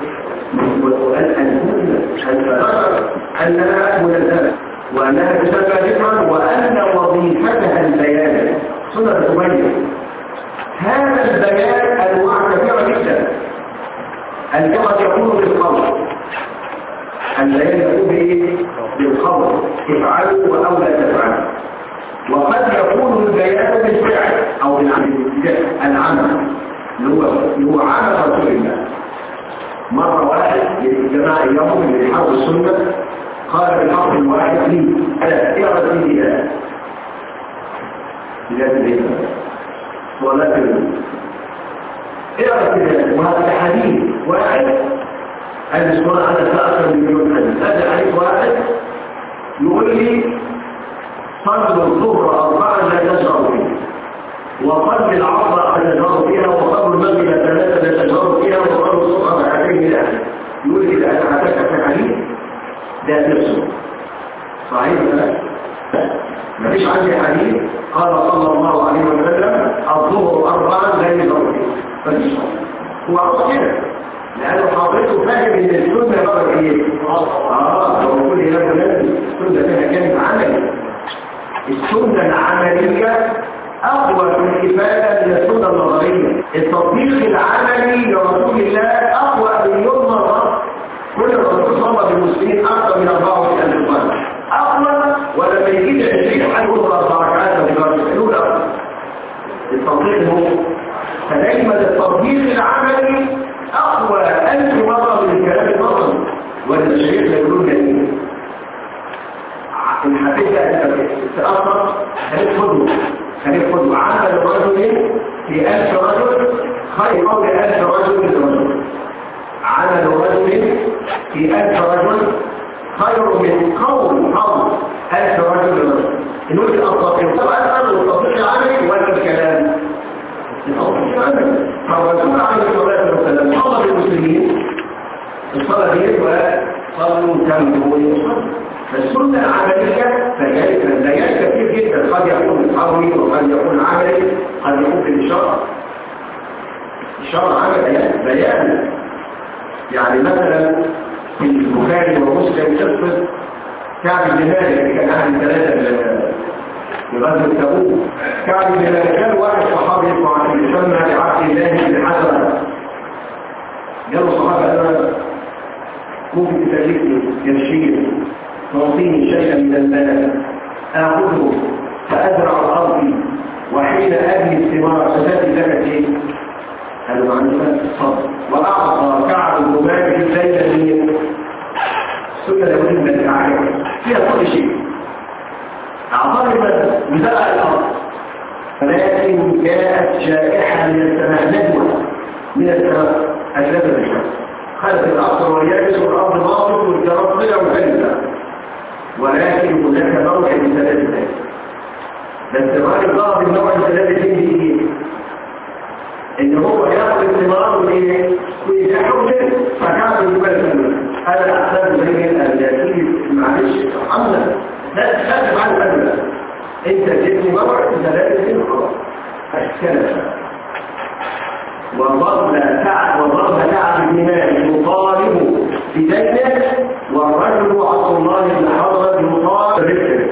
أنها منزلة وأنها تسمى ذكرا وأن وظيفتها البيان سنة تبين. هذا البيان أنواع كثيرة جدا. الجمع يكون بالقول البيان يكون بالقول افعلوا وأو لا تفعلوا وقد يكون البيان بالفعل أو العمل اللي هو عمل رسول الله. مرة واحد للجماعة اليوم اللي بيحاول السنة قال بالحق الواحد لي ألا اعرض لي بلاد البيت ولا تلو اعرض بلاد وهذا حديث واحد الاسبوع أنا سأكثر من مليون حديث. هذا حديث واحد يقول لي صلوا الظهر 4 لا تشعر فيه وصل العصر لا تشعر فيها وصل المغرب 3 لا تشعر فيها وصل الصبح ركعتين لا. يقول لي إذا أتحدث في حديث ده نفسه صحيح ولا ما فيش عندي حديث قال صلى الله عليه وسلم الظهر 4 لا يشعر فيه مفيش. هو عاوز كده لأنه حضرته فاهم إن السنة بقى إيه؟ هو كل هذا الناس السنة فيها كلمة عملي. السنة العملية أقوى في الإفادة من السنة النظرية. التطبيق العملي لرسول الله أقوى مليون مرة. كل الرسول صلى بالمسلمين أكثر من 24,000 مرة أقوى ولما يجيب 20 هنقول 4 ركعات الأولى التطبيق هو فدايما التطبيق العملي أقوى 1000 مرة من الكلام النظري. والمشايخ يقولون جميل الحقيقة تأثر هنفضوا عمل الرجل في 1000 رجل خير قول 1000 رجل من الرجل. عمل الرجل في 1000 رجل خير من قول 1000 رجل من الرجل. نقول الأطلاقين طبعا أصل التطبيق العملي ولا الكلام فالرسول عليه الصلاة والسلام صلى بالمسلمين الصلاة دي وصلوا كملوا ويصلوا. فالسنة العملية فجايات كثير جدا قد يكون قولي وقد يكون عملي قد يكون بالإشارة. إشارة عمل بيان يعني مثلا في البخاري ومسلم قصة كعب بن مالك اللي كان أحد 3 يغزو تبوك. كعب بن مالك كان واحد صحابي يسمى لعبد الله بن حزم قالوا الصحابة أنا ممكن تكلفني يمشي تعطيني شيئا من المال آخذه فأزرع الأرض وحين أبني الثمار ستأتي لك ايه؟ قالوا معنى الصبر. وأعطى كعب بن مالك الليلة سنة مهمة العالم فيها كل شيء يوم جاءت جائحة من السماء، نجوى من السماء أجلب الشمس، خلت الأرض واليابس والأرض ناطق والجراد طلع وكلمة، ولكن هناك موعد ثلاثة. بس الراجل ضرب النوع الثلاثة دي ايه؟ ان هو ياخد الثمار وايه؟ ويجحوا كده فكانت الجبال انا احسن زي الياسين معلش حملا لا تخاف عن الأدلة. انت جبني موعد ثلاثة دي خلاص اشكالك وضرب تعب الإيمان يطالب بدينه، والرجل عبد الله بن حضرة يطالب بذكره.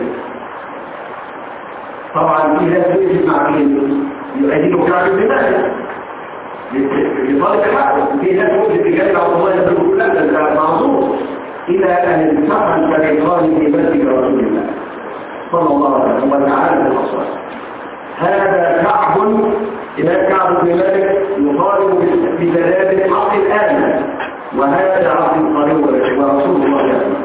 طبعا في ناس يجب مع مين يؤديه كعب الإيمان يطالب حقه، في ناس يجب بجانب عبد الله يقول لا ده معذور، إلى أن انتقل الفريقان في مسجد رسول الله صلى الله عليه وسلم وتعالى بالأصوات. هذا كعب إمام كعب بن مالك يطالب بدلالة حق الآن، وهذا عبد القريب ورسول الله عليه.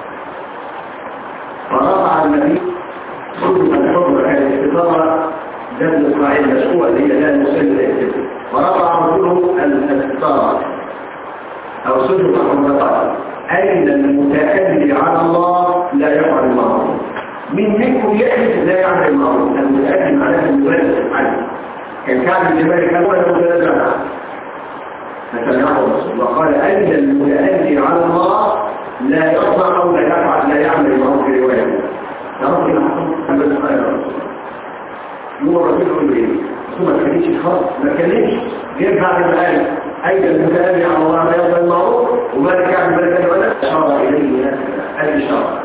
فرفع النبي صلى الحر على الاستطارة جد إسماعيل مشروع اللي هي لا مسلم الإسلام، ورفع رسوله الاستطارة أو صدق حرمتها. أين المتأكد على الله لا يفعل المعروف؟ من منكم يحدث لا يعمل المعروف؟ المتأكد على المبالغ عنه. كان كعب بن مالك أول متنازع فتنعه الرسول وقال أين المتأكد على الله لا يصنع أو لا يفعل لا يعمل المعروف في رواية. تعرف كده أما السؤال الرسول هو الرسول يقول إيه؟ ثم ما كانش خاص ما كانش غير بعد الآية أين المتأكد على الله لا يفعل المعروف ومالك كعب بن مالك ولا أشار إليه الإشارة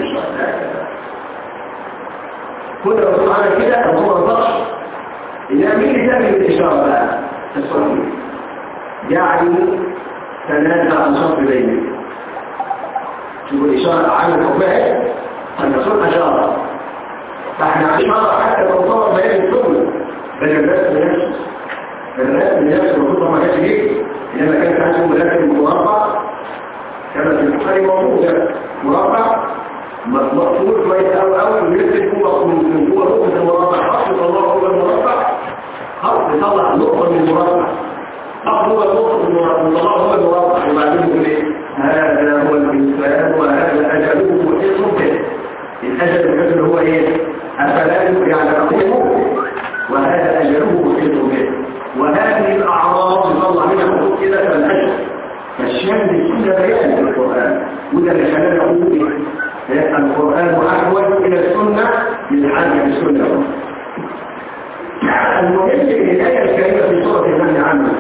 كل الرسول على كده أو هو رضاش إذا مين تعمل الإشارة بقى الصحيح يعني تنازع الصف بينه. شوفوا الإشارة عن الحفاظ الرسول أشارة، فإحنا أشارة حتى لو طور بيان الشغل بين الناس الرسول ما كانش جيد، إنما كانت عنده ملاكم مربع كما في البخاري موجودة مربع مقصود كويس أو ويكتب هو من جوه نقطة المربع خط يطلع هو المربع خط يطلع نقطة من المربع خط هو نقطة من المربع هو المربع وبعدين يقول ايه هذا هو الإنسان وهذا أجله وإيه كده الأجل الحزن هو ايه أفلا يعني أقيمه وهذا أجله وإيه كده وهذه الأعراض يطلع منها خطوط كده فالأجل فالشام كل بيان في القرآن وده اللي خلانا نقول القرآن أحوج إلى السنة من حاجة السنة. المهم إن الآية الكريمة في سورة النمل عنه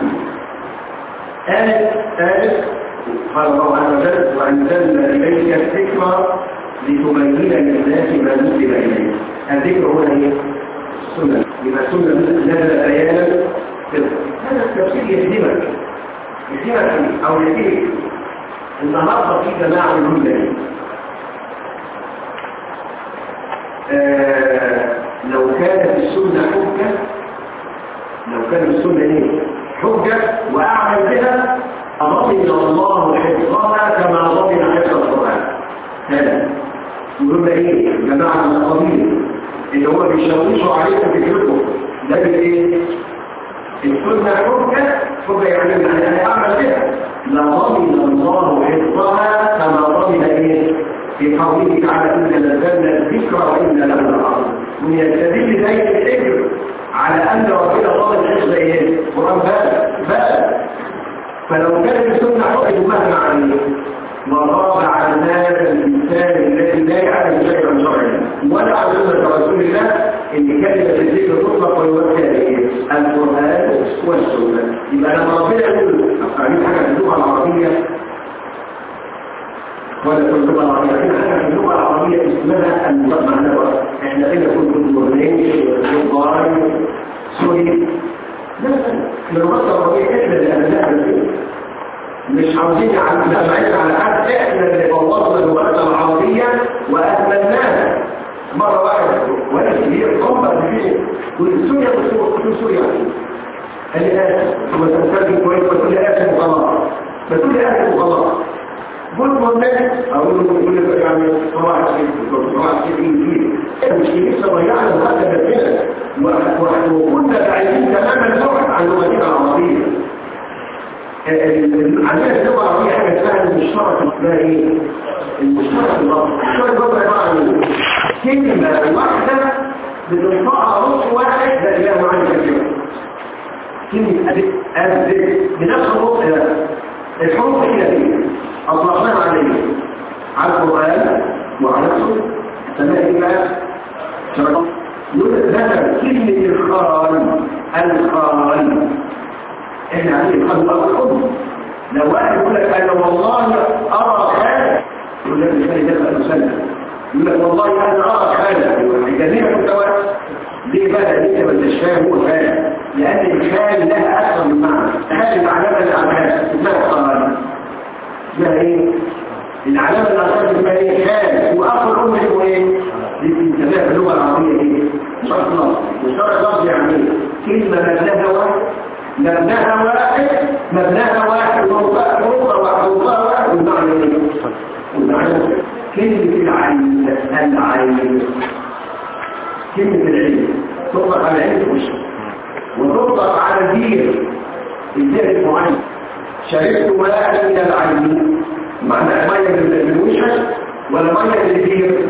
آية قال الله عز وجل وأنزلنا إليك الذكر لتبين للناس ما نزل إليك. الذكر هو إيه؟ السنة. يبقى السنة نزل بيانا هذا التفسير يهدمك أو يهدمك. النهارده في جماعة من لو كانت السنة حجة حجة وأعمل بها ضمن الله حفظها كما ضمن حفظ القرآن. هذا يقول ايه جماعة من القبيل اللي هو بيشوشوا عليكم فكرتكم ده بالايه؟ السنة حجة يعني أنا أعمل بها لضمن الله حفظها كما ضمن ايه؟ في قوله تعالى إن نزلنا الذكر وإن له لحافظ ويستدل ذلك الذكر على أن ربنا ضمن حفظ ايه؟ القرآن بس فلو كانت السنة حجة مهما عليه وضرب على هذا الإنسان الذي لا يعلم شيئا شرعيا ولا على سنة رسول الله إن كلمة الذكر تطلق ويوكل إليه القرآن والسنة. يبقى لما ربنا يقول أقول حاجة في اللغة العربية ولا في اللغة العربية حاجة في اللغة العربية اسمها المعنى إحنا قلنا كل مرنين وقارن سوري لا اللغة العربية إحنا اللي أبناء مش عاوزين نعيش على حد احنا اللي بوظنا اللغة العربية وأهملناها مرة واحدة ولا كبير قمة فيه والسوريا كل سوريا اللي آسف وتنفذ كويس وكل آسف وغلط فكل آسف وغلط قلت والناس أقول لكم كل يعني صباح الشيء إنجيل مش لسه ضيعنا الغد بسنا وكنا بعيدين تماما البعد عن لغتنا العربية. عندنا اللغة العربية حاجة اسمها المشترك، اسمها ايه؟ المشترك اللفظي. المشترك اللفظي عبارة عن كلمة واحدة بتنطقها نص واحد ده لها معنى كثيرة. كلمة أذب بنفس النطق ده الحروف هي دي أطلقناها عليه على القرآن وعلى السنة. سماها ايه بقى؟ شرط مثلا كلمة الخال احنا عليه الخال والحب. لو واحد يقول لك انا والله ارى خالة، يقول لك مثالي ده المسلم، يقول لك والله انا ارى خالة، جميع متوازن. ليه بقى؟ ليه ما انتش فاهم هو خالة؟ لان الخال لها اكثر من معنى. خال العلامة العلامات اسمها خال، اسمها ايه؟ العلامة العلامات اسمها ايه؟ خال. واخر امه هو ايه؟ للانتباه في اللغة العربية ايه؟ شرط لفظ. وشرط لفظ يعني كلمة مبناها واحد ونقطة واحد والمعنى ايه؟ والمعنى كلمة العين كلمة العين تطلق على العين وتطلق على الدير المعين. شربت ماء من العين، معنى مية من الوشة ولا مية من الدير؟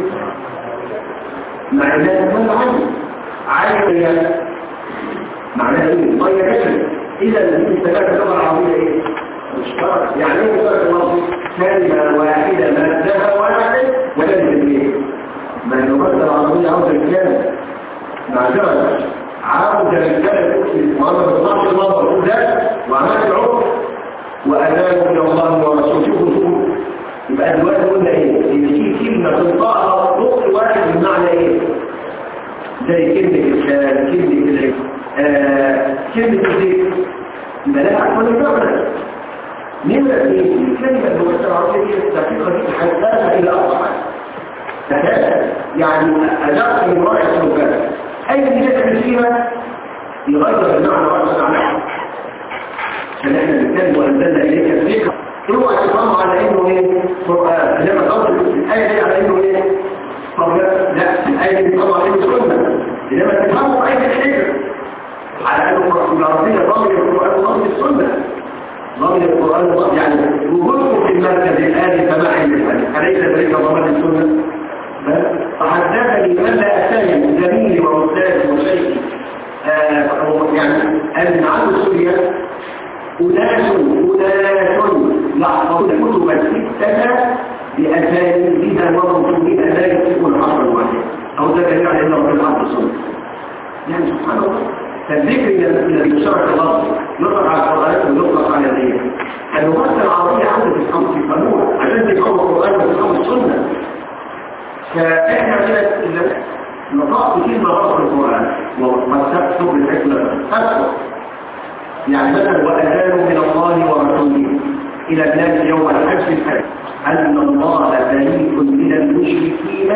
معناها ما عين معناها ايه؟ مية كشف. اذا استفادت اللغة العربية ايه؟ مشترك. يعني ايه مشترك اللفظي؟ كلمة واحدة مادها واحد ولازم ايه؟ ما اللغات العربية عاوزة الكلام معذرة، عاوزة الكلام تكتب وأنا بطلعش المنظر ده وعملت العقل وأذان من الله ورسوله. شوفوا يبقى دلوقتي قلنا ايه؟ ان في كلمة تنطقها نطق واحد بمعنى ايه؟ زي كلمة الشام، كلمة العلم، كلمة الذكر، يبقى لها أكثر من معنى. نمرة اثنين، الكلمة اللغة العربية الدقيقة دي حساسة إلى أصحاب ثلاثة، يعني أدق من رأي السلوكات. أي كلمة فيها يغير المعنى رأسا عنها. عشان احنا بنتكلم وأنزلنا إليك الذكر، اوعى تفهموا على إنه إيه؟ قرآن. لما تقول الآية دي على إنه إيه؟ طب لا، الآية دي طبعا إنه سنة. لما تفهموا أي حاجة على أنه العربية ضمن القرآن وضمن السنة، ضمن القرآن وضمن يعني وجودكم في المركز الآن سماعي للحديث أليس ذلك ضمن السنة؟ فحدثني من لا أتهم زميلي وأستاذ وشيخي يعني أن عنده سوريا أناس يحفظون كتبا ستة بأسانيدها ورسولها لا يمسكون العصر الواحد أو ده دليل على أنه في العصر السنة. يعني سبحان الله، فالذكر إلى المشارك اللفظي يطلق على القرآن ويطلق على الدين. اللغات العربية عندها تفهم في قانون عشان تفهم القرآن وتفهم السنة. فإحنا عندنا نطاق كلمة غلط في القرآن وقد تكتب بالحكمة أكثر. يعني مثلا وأذان من الله ورسوله إلى الناس يوم الحج الحج أن الله بريء من المشركين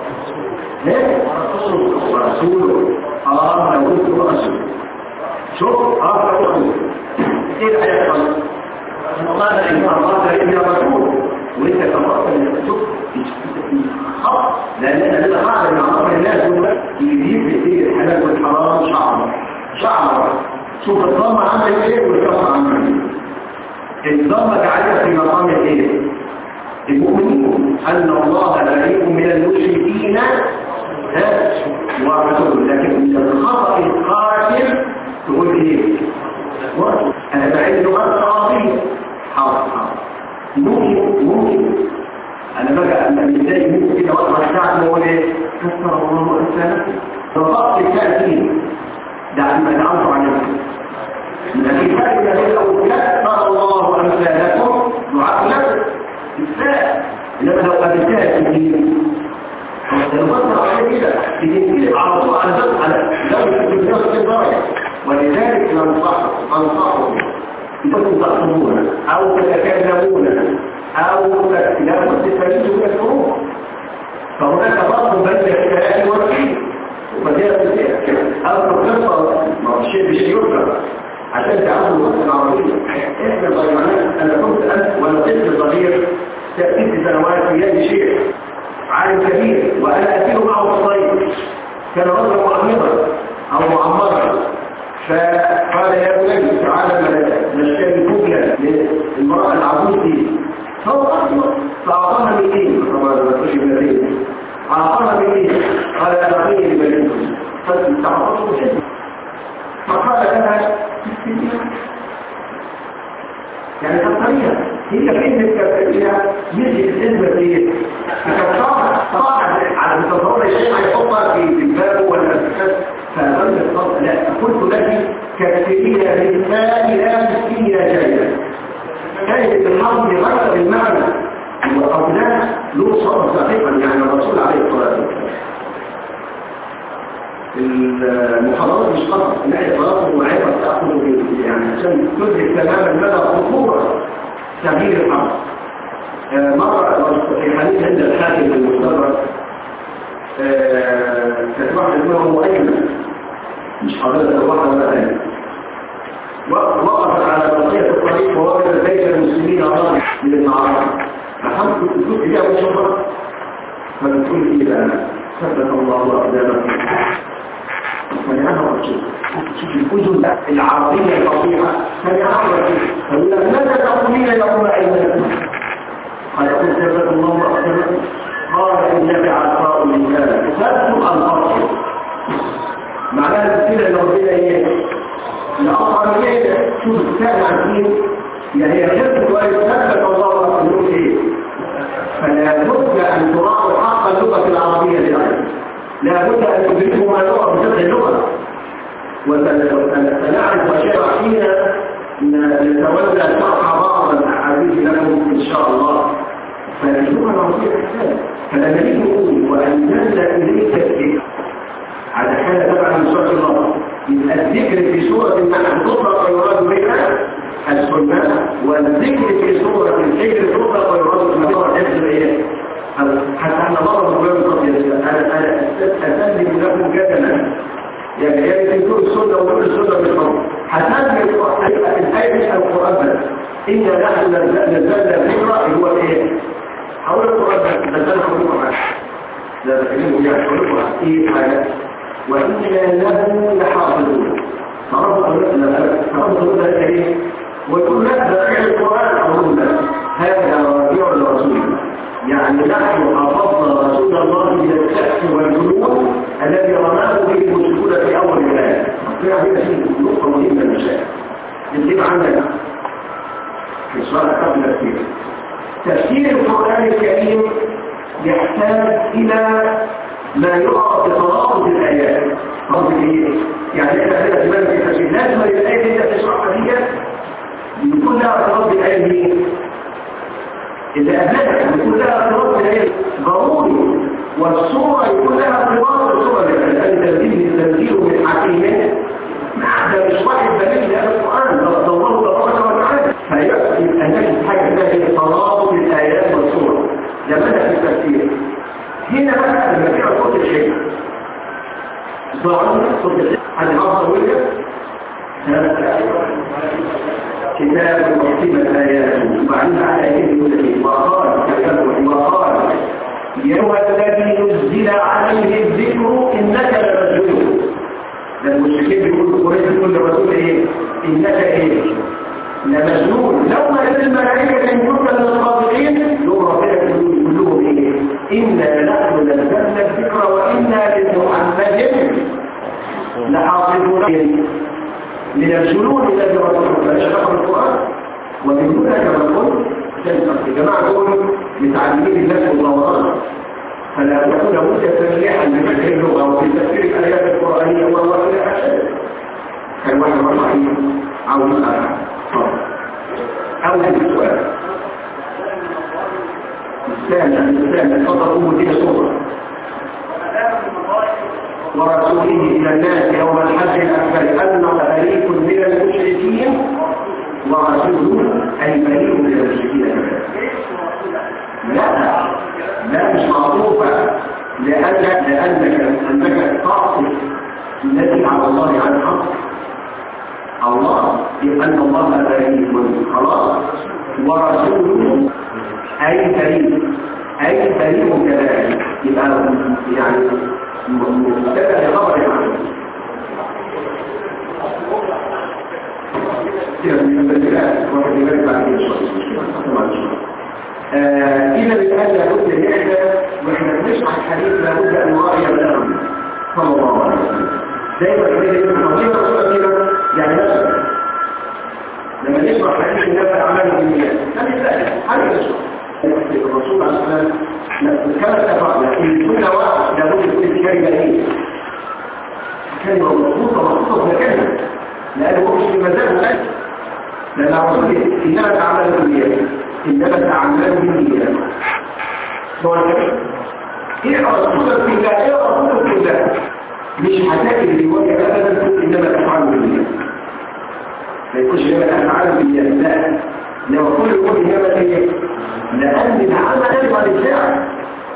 ورسوله لو كنت رسول. شوف لو رسول ايه اللي هيحصل؟ قال ان الله بريء من الرسول وانت كفرت شوف خط، لان احنا قاعده من عرف الناس يجيب في الحلال والحرام شعر. شوف الضمه عمل ايه والكسر عمل ايه. الضمه جعلها في مقام ايه؟ المؤمنين أن الله بريء من المشركين ورسول. لكن من الخطأ القاتل تقول ايه؟ أنا بعيد لغات عربية حاضر ممكن أنا بقى أما إزاي ممكن كده وقت الساعة نقول ايه؟ كسر الله أنسانا رفضت التأثير ده ما دعوته عليه. لكن هذه لو كسر الله أمثالكم دعاء لكم بالفعل. إنما لو قابلتها الدين لو بطل عليه كده تنقلب على طول على زوجة الناس الدرجة. ولذلك ننصحهم إذا تخطبون أو تتكلمون أو تستفيدوا من الفروق، فهناك فرق بين الكلام والفعل وبدأت الفعل أو تقصر شيء بشيء يكره عشان تعرفوا اللغة العربية. إحنا ضيعناك. أنا كنت أنت وأنا طفل صغير 6 سنوات في يد شيء عالم كبير وأنا أسير معه في الصيف، كان رجل معمرا أو معمرة، فقال يا بني تعالى نشتري كبلة للمرأة العجوز دي، فهو أصلا فأعطاها 200، طبعا ما تقولش 200، أعطاها 200، قال أعطيني لبنيكم فتعطته شيء، فقال لها يعني الطريقة هي كلمة كفتها يجي الحزمة دي طبعا على متصور الشيء هيحطها في الباب ولا الأساس، فظل الصوت لا قلت لك كثيرين بالماء لا مسكين جيدا، كانت الحظ غير المعنى وأولاد له صوت دقيقا، يعني الرسول عليه الصلاة والسلام المحاضرات مش خطر، لا إطلاق وعيبة تأخذ يعني عشان تدرك تماما مدى خطورة تغيير الحظ. مرة في حديث عند الحاكم المستدرك كانت واحدة اسمها مؤيمة، مش حضرتك واحدة ولا ثانية، وقفت على بقية الطريق ووجدت بيت المسلمين راضي من المعركة، فحمد الكتب إليها وشفر فبتقول لي بقى ثبت الله أقدامك فلعنها الرسول. شوف الكتب العربية الفصيحة فلعنها الرسول، فقال ماذا تقولين يوم أيضا؟ قال ثبت الله أقدامك، قال إنك عطاء لله ثبت الفصل، معناها السنة اللي ربنا إياه الأطعم إيه؟ شوف السنة عن يعني هي خلط ويثبت الله أقدامك إيه؟ فلا بد أن تراعوا حق اللغة العربية للعلم، لا بد أن تدركوا ما لغة بشكل اللغة، وسنعرف أشياء حين نتولى شرح بعض الأحاديث لكم إن شاء الله. فاللغة العربية تحتاج، فلما نيجي نقول وأنزلنا إليك الذكر على حالة تبع من سورة الله، يبقى الذكر في سورة النحل تطلق ويراد بها السنة، والذكر في سورة الحجر تطلق ويراد بها حفظ الإله. حتى أن الله سبحانه وتعالى أنا أسلم لكم جدلا، يعني في كل السنة وكل السنة بالحب هتنزل الآية القرآن إن نحن نزلنا الذكر هو إيه؟ حول القرآن نزلنا القرآن لا تكلموا يعني القرآن إيه حاجة وإنا له لحافظون فربط لنا إيه؟ ويقول لك ذكر القرآن أمرنا هذا ربيع الرسول، يعني نحن حفظنا رسول الله من الكأس والجنون الذي رماه به المشركون في أول الآية. في هذه نقطة مهمة للمشاهد نجيب عنها في السؤال قبل تفسير القرآن الكريم يحتاج إلى ما يعرف بتناقض الآيات. يعني إحنا عندنا زمان في التفسير لازم الآية اللي أنت تشرحها دي يكون لها ارتباط بالآية دي، إذا أبنتك يكون لها ارتباط بالآية ضروري، والصورة يكون لها ارتباط بالصورة لأن التنزيل من حكيمين ده مش واحد دليل لهذا القرآن، ده الله تبارك وتعالى، فيكفي أن نجد حاجة اسمها تناقض الآيات والصورة ده بدأ في التفسير. هنا بقى المسيرة صوت الشيء ضعنا صوت الشيء عن الأفضل وجه كتاب وحكمة الآيات وبعدين على آياته وقال يوم الذي نزل عليه الذكر إنك لمجنون. المشركين بيقولوا قريش كل رسول إيه؟ إنك إيه؟ لمجنون. لو ما كان الملائكة إن كنت من الصادقين يوم ربنا كلهم إيه؟ إنا نحن نزلنا الذكر وإنا لمحمد لحافظون من الجنون الذي رسوله لا يشرح القرآن. ومن هنا كما قلت الجماعة دول متعلمين الناس والدوران، فلا تكون متسرحا بفقه اللغة وفي تفسير الآيات القرآنية والله إلى أشد. كان واحد مرحبا عاوز أول السؤال الثاني فضل أمه صورة ورسوله إلى الناس يوم الحج الأكبر أنه بريء من المشركين ورسوله أي بريء من المشركين. لا مش معروفة لأنك تعصي الذي على الله عن حق الله بأن الله بريء خلاص، ورسوله أي بريء كذلك، يبقى يعني مبتدأ لخبر عنه إذا بالآن لابد أن إحنا وإحنا بنشرح الحديث لابد أن نراعي الأمر صلى الله عليه وسلم. دايما كده يقول حقيقة رسول كده يعني مثلا لما نشرح حديث الناس أعمال الدنيا هذه سهلة حاجة تشرح الرسول عليه السلام كما اتفقنا إن كل واحد لابد يكون الكلمة إيه؟ كلمة مخصوصة بكلمة لأنه هو مش في مزاجه لأن الرسول إنما تعمل بالنيات إنما تعمل بالنيات إيه رسولك في الله إيه رسولك في الله مش هتاكد اللي وجه أبدا إنما تفعل بالنيات ما يكونش إنما تفعل بالنيات لا لو كل يقول إنما إيه لأن العمل يبقى للفعل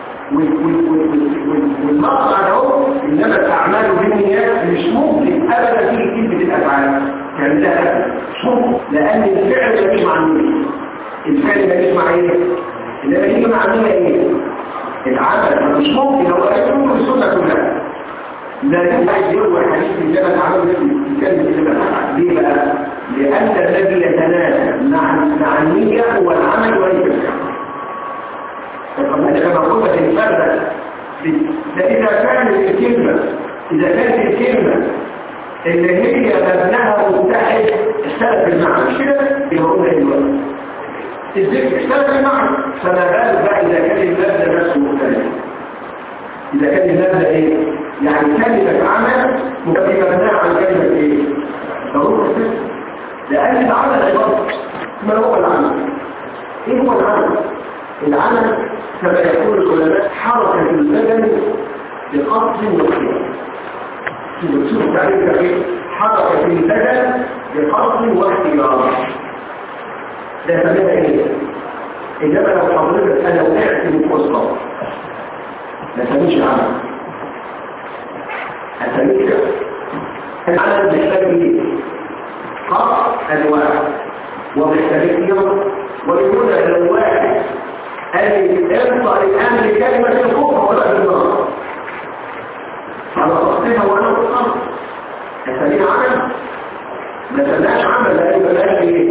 والمقطع ده إنما تعمل بالنيات مش ممكن أبدا فيه كلمة الأفعال كان ده لأن الفعل مش مع مين الفعل مش مع ايه اللي بيجي معناه ايه العمل مش ممكن هو يكون السنه كلها لا يحتاج يروى حديث اللي انا اتعامل في كلمه ليه بقى لان الذي يتناسب مع النيه هو العمل وليس الفعل فقد كما قلت الفرد ده اذا كانت الكلمه اللي هي مبناها متحد اختلف المعنى مش كده يبقى قلنا دلوقتي الذكر اختلف المعنى فما بالك بقى اذا كان المبنى نفسه مختلف اذا كان المبنى ايه يعني كلمه عمل مبناها عن كلمه ايه ضروره لان العمل عباره ما هو العمل ايه هو العمل كما يقول العلماء حركه البدن بقصد واختيار شوف تعريف ايه حركه البدن بقصد واختيار ده سميها ايه انما لو حضرتك انا وقعت من وسطه ما سميش عمل هسميه العمل محتاج ايه قصد انواع ومحتاج يوم ويقول لو واحد قال ارفع الان لكلمه الكفر ولا بالنار على قصدها وانا بالصمت هسميه عمل ما سماش عمل لان بلاش ايه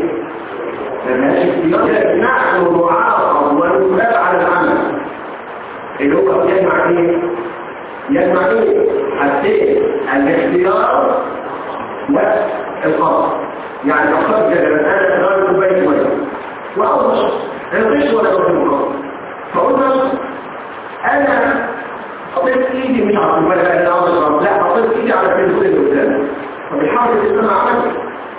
نحن معاقب ونثاب على العمل اللي هو يجمع ايه حتى الاختيار والقصد يعني اختار جدا انا غير البيت واوضح الغش ولا الغش فقلنا انا حطيت ايدي مش على البلد انا عاوز لا حطيت ايدي على التليفون اللي قدامي فبيحاول يستمع عملي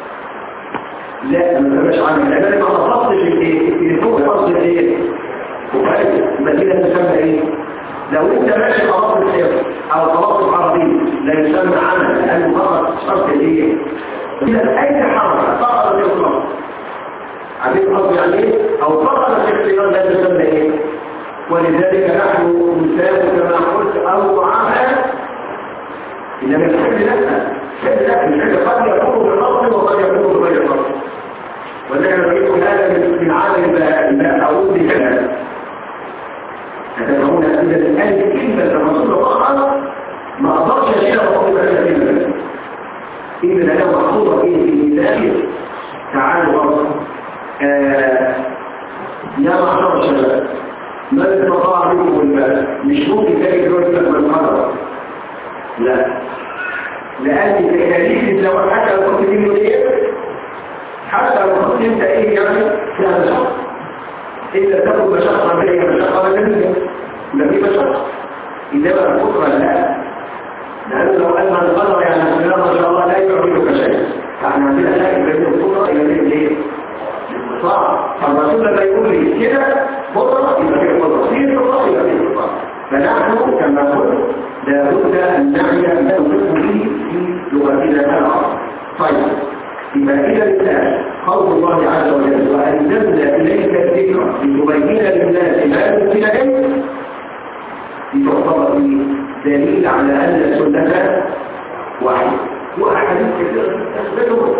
لا ما تبقاش عامل لان ما خلصتش التليفون خلص ايه وفايت المدينه تسمى ايه لو انت ماشي خلاص الخير او خلاص العربي لا يسمى عمل لانه فقط شرط ايه اذا اي حركه فقط يطلق عارفين قصدي يعني ايه او فقط الاختيار لا يسمى ايه ولذلك نحن نساوي كما قلت او عمل انما الحل لا الحل قد يكون بالقصد وقد يكون بغير قصد ونحن نقول هذا من عالم لا أعود بكلام فتفهمون إذا الآن كلمة الرسول فقط ما أقدرش أشياء وقضي بأنها كلمة إذا أنا محصورة فيه في المثال تعالوا برضه يا معشر الشباب من استطاع منكم المال مش ممكن تلاقي دلوقتي لك من قدر لا لأن التكاليف لو حتى لو كنت منه ايه حتى لو كنت انت ايه يعني فيها مشقة إذا تكون مشقة عليها مشقة لنفسك لا في مشقة إذا بقى الكفر لا لأنه لو أن القدر يعني ما شاء الله لا يعملك شيء فاحنا عندنا شيء بين الكفر إلى ليه صعب فالرسول لما يقول لي كده قدرة يبقى فيه قدرة فيه قدرة يبقى فيه قدرة فنحن كما قلت لابد أن نعي ما نفهم فيه في لغتنا العرب طيب يبقى إلى الإنسان قول الله عز وجل وأنزلنا إليك الذكر لتبين للناس ما نزل إليهم لتعتبر دليل على أن السنة واحدة وأحاديث كثيرة تثبته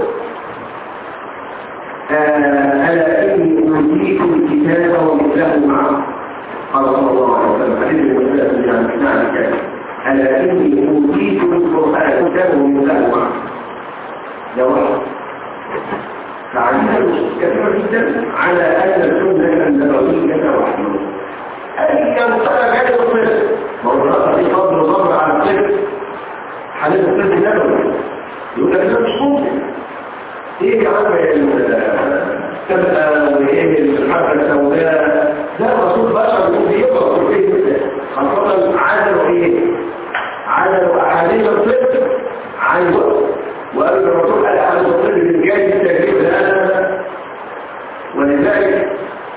ألا إني أوتيت الكتاب ومثله معه قال صلى الله عليه وسلم حديث المسلم عن معنى الكلام ألا إني أوتيت القرآن ومثله معه لو جدا على أن السنة النبوية وحده. أي كان قال جاي الطفل موضوعات في فضل وصبر على الطفل حديث الطفل النبوي يقول لك ده مش ممكن. ايه يا عم تبقى وايه الحركة السوداء ده الرسول بشر يقول بيقرأ في البيت خاصة عادلوا ايه؟ عادلوا أحاديث الطفل عن الوقت وقال الرسول قال أحاديث الطفل بالجاي التجريب الآن ولذلك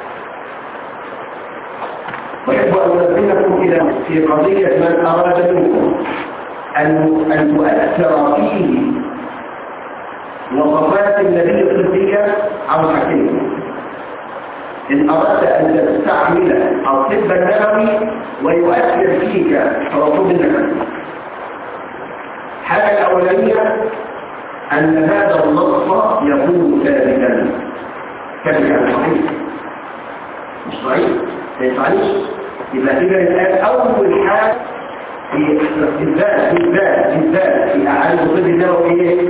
ويحب أن نبينكم إلى في قضية من أراد منكم أن تؤثر فيه وصفات النبي الطبية أو حكيم. إن أردت أن تستعمل الطب النبوي ويؤثر فيك فرسول النبي الحاجة الأولانية أن هذا النص يكون ثابتا كان صحيح مش صحيح ما ينفعش. يبقى كده الآن أول حاجة في بالذات في أعالي الطب النبوي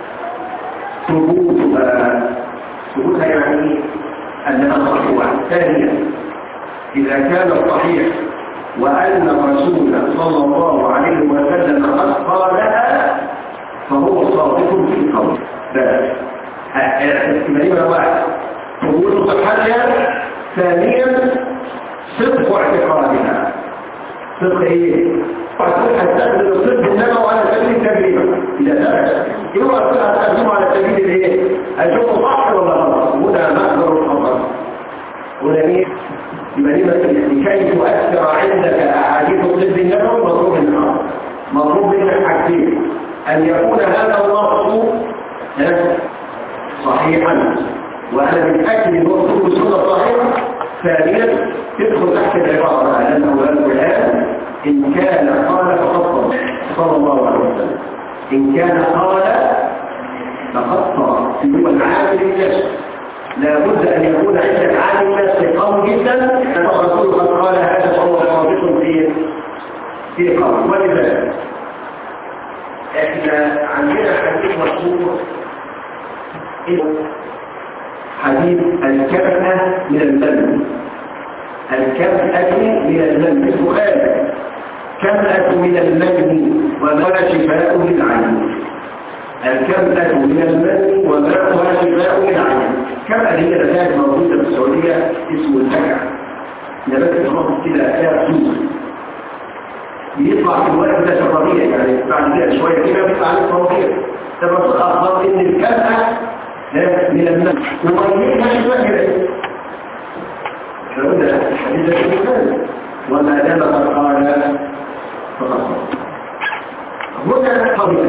ثبوتها يعني أنها مرفوعة. ثانيا إذا كان الصحيح وأن الرسول صلى الله عليه وسلم قد قالها فهو صادق في قوله. احتمالية واحد ثبوت صحتها. ثانيا صدق اعتقادها. صدق ايه؟ هتستخدم الصدق النبوي على سبيل التجربة. إذا ثبت يبقى هتستخدمه على سبيل الايه؟ أشوفه صح ولا غلط. هنا مصدر الخطر. هنا ايه؟ لكي تؤثر عندك أحاديث الطب النبوي مطلوب منك مطلوب منك حاجتين: أن يكون هذا النص صحيحا وأنا متأكد أن هو سنة صحيحة. ثانيا تدخل تحت العبارة على أنه القرآن إن كان قال فقد صلى الله عليه وسلم. إن كان قال فقد هو العامل النفس. لا بد أن يكون عندك عامل النفس قوي جدا أن الرسول قد قال هذا فهو صادق في قول. ولذلك احنا عندنا حديث مشهور حديث الكفأة من المن. الكفأة من المن البخاري كفأة من المن وما شفاء للعين. الكفأة من المن وما شفاء للعين. كفأة هي نتائج موجودة في السعودية اسمه الفكع. نبات الخط كده فيها فلوس بيطلع في الوقت ده شرطية يعني بعد كده شوية كده بيطلع عليه صوتية. الرسول أخبر إن الكفأة من المن وما شفاء للعين. فقلنا الحديث ده شفاء وما دام قد قال فقط. هنا قضية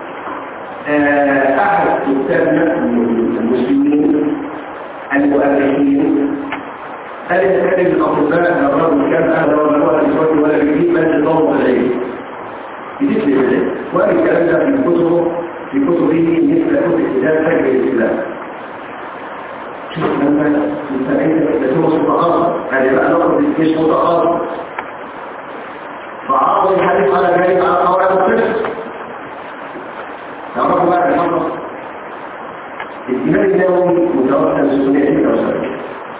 أحد كتابنا المسلمين المؤرخين قال يتكلم الأطباء نظام كان أهل ولا الإسود ولا بيجيب من الضوء العلم يجيب لي بذلك. وقال الكلام ده في كتبه مثل كتب كتاب فجر الإسلام. شوف لما انت تدرس متخصص يعني بقى نقص مش متخصص فعرض الحديث على جانب على قواعد الفقه. تعرفوا بقى الحفظ الإمام النووي متوفى في 673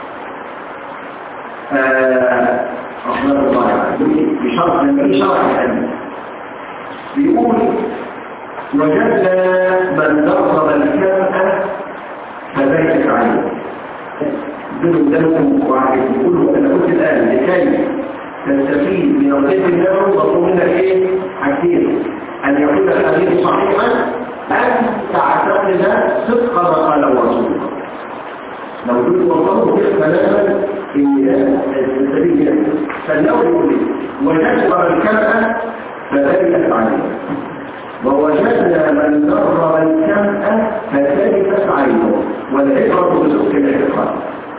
رحمة الله عليه بشرح الحديث بيقول وجدنا من درب الكفأة فذلك عليه بدون دمكم وعليكم كله. أنا قلت الآن لكي تستفيد من الطب النبوي مطلوب منك ايه؟ حاجتين: أن يكون الحديث صحيحا أن تعتقد صدق ما قاله الرسول. لو كنت وصلت به تماما السبيل منه. فالنووي يقول وجدنا الكفأة فذلك عليه ووجدنا من درب الكفأة فثبتت عينه والعبرة بصدق الاعتقاد.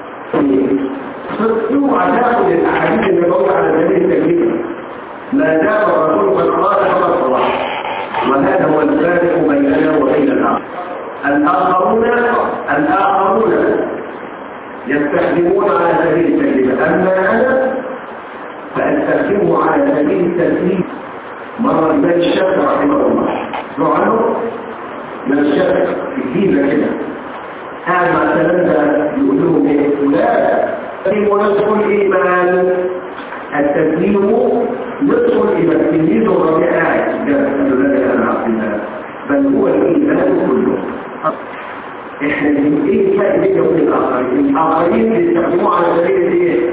صدقوا عداء للأحاديث النبوية على سبيل التكليف ما دام الرسول قد قال فقد صلح. وهذا هو الفارق بيننا وبين الآخرون يستخدمون على سبيل التكليف. أما أنا فأستخدمه على سبيل التكليف. مرة الإمام الشافعي رحمه الله عنه من الشافعي في الجيزة كده قاعد مع الثلاثة يقول لهم ايه؟ لا ونصف الإيمان التسليم نصف الإيمان التلميذ الربيع قاعد قال له لا أنا عبد الله بل هو الإيمان كله. احنا ايه الفرق بين الآخرين؟ الآخرين بيستخدموه على سبيل ايه؟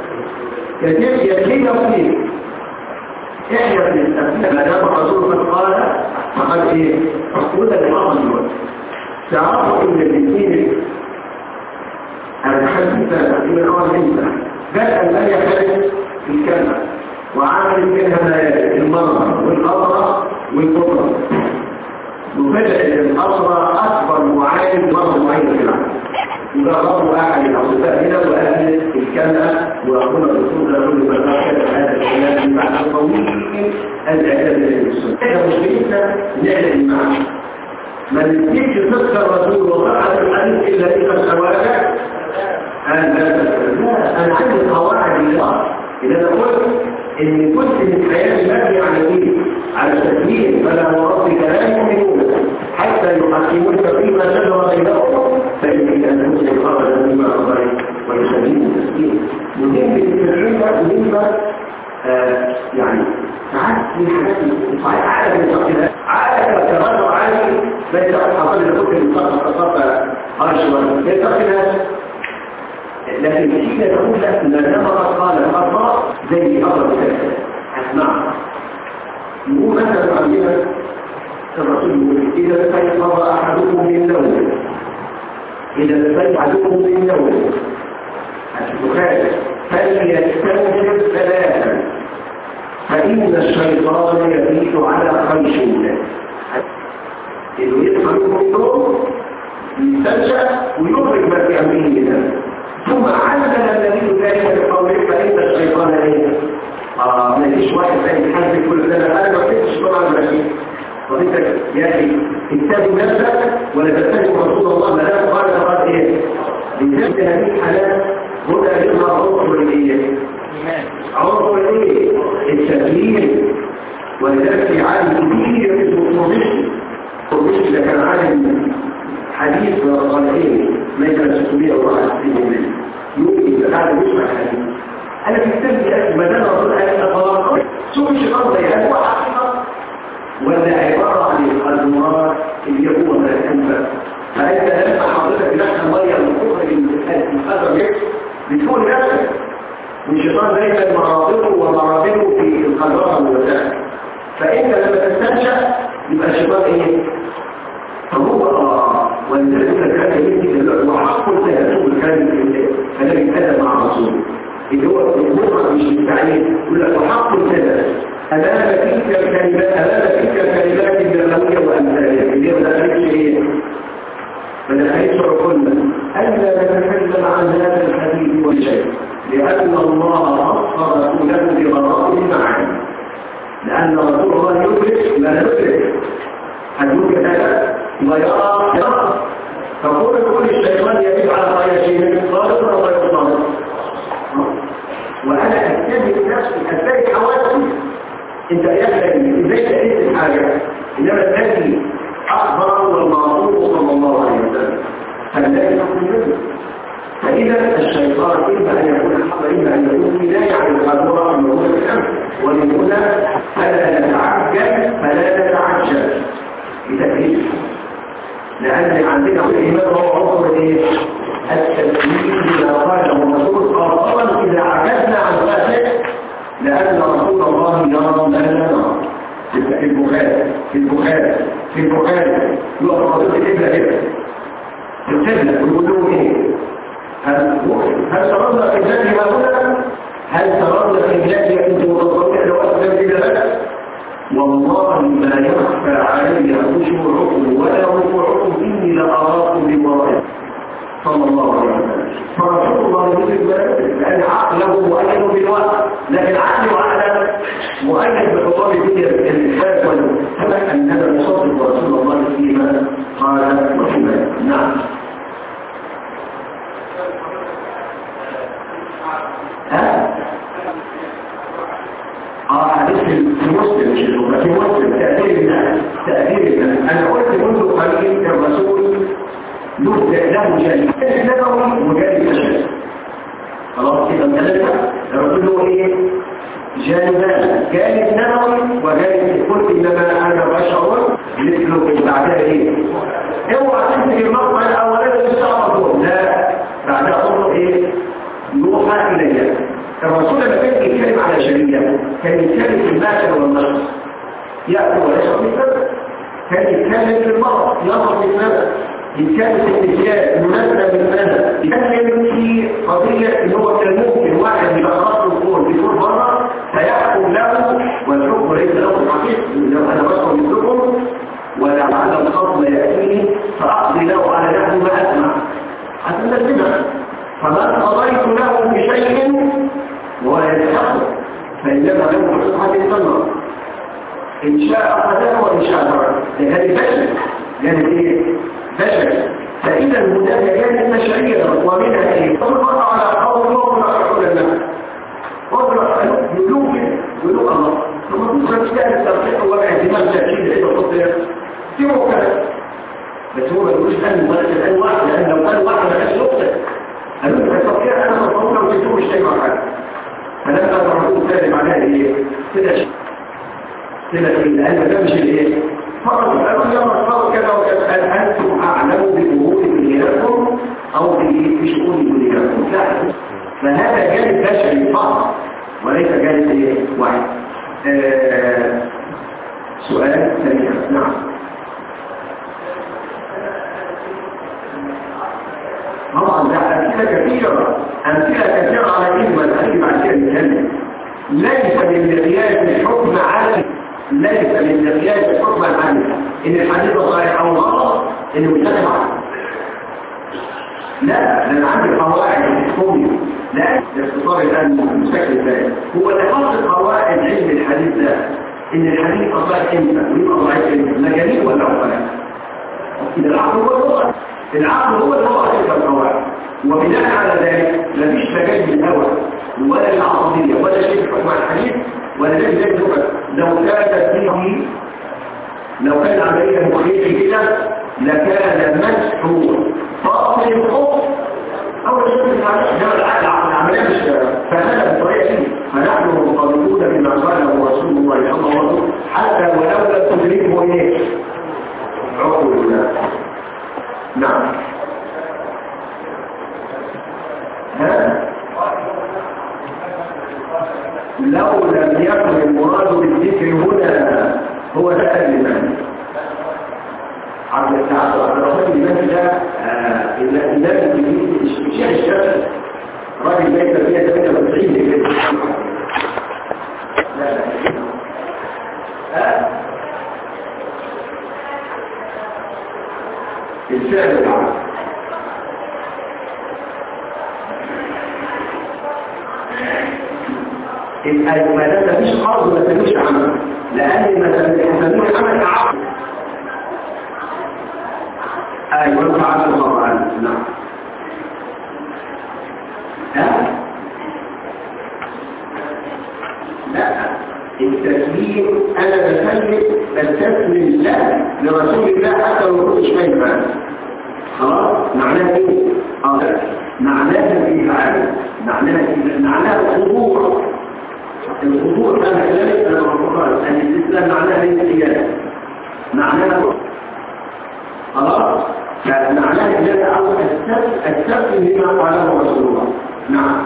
يزيد وفيه احنا بنستخدمه ما دام الرسول قال فقد ايه؟ فقود الأمر تعرفوا ان الاثنين الحديث من اول انت بدأ لا يختلف في الكلمة وعامل منها المرة والأمر والكبرى وبدأ الأمر أكبر معاين مرة معينة في العالم وجربوا أحد الأصدقاء هنا وأهل الكلمة وأقول الرسول لكل من أخذ هذا الكلام من بعد طويل الإعلام للسنة إحنا مشكلتنا نعلم معه ما نسيش تذكر رسول الله على الحديث إلا إذا الزواج لا أنا عندي قواعد الله إذا أنا قلت إن كنت من حياتي مبني على إيه؟ على التسليم فلا وربك لا يؤمنون حتى يحكمونك فيما شجر بينهم فإن أن تسلم أبدا بما أخبرت ويسلموا التسليم مهم بالتسليم مهمة يعني ساعات من حاجات صحيح عالم التقديرات عالم التغير عالي ليس أصحاب الحكم المطلقة أشوار التقديرات لكن حين تقول لك ان لما قال الخطأ زي أمر كذا اسمع يقول مثلا عندنا الرسول إذا استيقظ أحدكم من نومه إذا استيقظكم من نومه البخاري فليستنفر ثلاثا فإن الشيطان يبيت على خيشومه إنه يدخل من النوم يستنشق ويخرج ما في أمره منه ثم علم النبي ذلك بقوله فإن الشيطان ايه؟ ما فيش واحد ثاني يحاسب كل سنة أنا ما كنتش طبعا ماشي وانت يا أخي اتبعوا نفسك ولا تتبعوا رسول الله ما دام قال فقط ايه؟ لذلك هذه الحالات هنا يظهر عنصر الايه؟ عنصر الايه؟ التسليم ولذلك في عالم كبير اسمه قرمشي ده كان عالم حديث والصالحين ما يكون 661 منه يوجد بعد يسمع الحديث أنا في التنبيه ما دام رسول الله أطلاق سوء الشيطان ده هو حقيقة ولا عبارة عن الأزمار اللي هو من الأنفة فأنت لما حضرتك نفس المية المخرج المخرج بك بتكون نفسك والشيطان دايما مرابطه ومرابطه في القدرة والوسائل فأنت لما تستنشأ يبقى الشيطان ايه؟ فهو ولذلك كان يمكن وحق التهاتف الكامل الذي كان مع الرسول اللي هو المخرج مش التعليم يقول لك وحق التهاتف أمام تلك الكلمات النبوية وأمثالها اللي هي ما دخلتش ايه؟ ما دخلتش عقولنا ألا نتكلم عن هذا الحديث والشيء لأن الله أصر رسوله بغرائب معاني لأن رسول الله يدرك لا يدرك هدوك هذا ويرى فقول كل الشيطان يجب على خياشين صادق ولا يصادق وأنا أتبع نفسي أتبع حواسي انت يحلم ازاي تقيس الحاجة انما الذي اخبر والمعصوم صلى الله عليه وسلم فالذي يكون منه فاذا الشيطان اما ان يكون حق اما ان يكون كناية عن القدرة الموجودة في الامر ومن هنا فلا نتعجل بتكليف لان عندنا الايمان هو عنصر ايه؟ التسليم بما قاله الرسول خاصة اذا عجزنا عن ذلك لأن رسول الله يرى ما لا نرى في البخاري يقف رسول الإبلة كده في القبلة ويقول له ايه؟ هل ترون في الجنة هنا؟ هل ترون في الجنة أنتم وتصورون لو أسلم إلى والله ما يخفى علي خشوعكم ولا ركوعكم إني لأراكم بمرائكم صلى الله عليه وسلم فرسول الله يجب لأن عقله مؤيد بالوقت لكن عقله على مؤيد بخطاب الدنيا الإحساس والسبب أننا نصدق رسول الله فيما قال وفيما نعم حديث في مسلم في مسلم تأثير الناس أنا قلت منذ قليل الرسول له جانب نبوي وجانب بشري. خلاص كده ثلاثة. الرسول هو ايه؟ جانبان، جانب نبوي وجانب قلت انما انا بشر مثله. بعدها ايه؟ اوعى تمسك المقطع الاولاني بالشعر، لا بعدها تطلب ايه؟ يوحى الي. الرسول لما كان يتكلم على شريعه كان يتكلم في الماكل والنشر، ياكل ويشرب في السبب، كان يتكلم في المرض يمرض في السبب، يتكلم في الاتجاه مناسبة بالمدى، يتكلم في قضية ان هو كان ممكن واحد يبقى خاص الكون بيكون بره فيحكم له والحكم ليس له الحقيقة. لو انا بشر مثلكم ولعل الخصم يأتيني فأقضي له على نحو ما أسمع حتى نسمع. فما قضيت له بشيء ولا يتحقق فإنما له حقيقة النظر إن شاء قدر وإن شاء ضرر. لهذه بشر يعني ايه؟ بشر. فإذا هناك كانت بشرية ومنها ايه؟ تطلق على قول الله ورحمه الله وضرح يلوك الله ثم تصرف كان الترقيق والاعتماد تأكيد إذا قدر سيبه كذا. بس هو ما يقولش أن مبارك الآن واحد، لأن لو كان واحد ما كانش يقتل قالوا لك الترقيق أنا مصروف لو تكتبوا الشيء مع حاجة. فلما ترقوه ثاني معناها ايه؟ كده شيء لأن ده مش الايه؟ فقط قالوا يا مصطفى كذا وكذا. أنتم أعلموا بأمور دنياكم أو بشؤون دنياكم. لا، فهذا جانب بشري فقط وليس جانب ايه؟ واحد. سؤال ثاني. نعم. طبعا ده أمثلة كثيرة على كلمة الحديث عن كده الكلمة. ليس من مقياس الحكم على إن الحديث صحيح أو غلط إنه يتبع. لا، أنا عندي قواعد الحكم. لا، باختصار الآن المشكل ذلك هو اللي حط قواعد علم الحديث ده إن الحديث صحيح إمتى ويبقى ضعيف إمتى، مجانين ولا عقلاء؟ العقل هو اللغة، تلك القواعد. وبناء على ذلك مفيش مجال للهوى ولا العصبية ولا شيء في حكم الحديث ولا شيء زي اللغة. لو كان عملية مخيفة كده لكان مسح فاصل الحكم أول شيء العملية مش فهذا بالطريقة دي. فنحن مرتبطون بما قاله رسول الله صلى الله عليه وسلم حتى ولو لم تدركه ايه؟ عقول الله. نعم. لو لم يكن المراد بالذكر هنا هو ده الإمام عبد الرحمن الإمام ده الإمام الشيخ الشافعي راجل ليس فيها 98 كده. الفعل العام ما ده مفيش قرض ولا مفيش عمل، لأن ما تسميه عمل عقل. أيوة تعالى الله عنه. نعم. لا، التسليم أنا بستسلم الله لرسول الله حتى لو كنتش فاهم. خلاص معناها ايه؟ معناها الإفعال، معناها الخضوع. الخضوع كان كذلك أنا أقول أن الإسلام معناها الانقياد، معناها خلاص. فمعناها كذلك أو التسليم لما قاله رسول الله. نعم.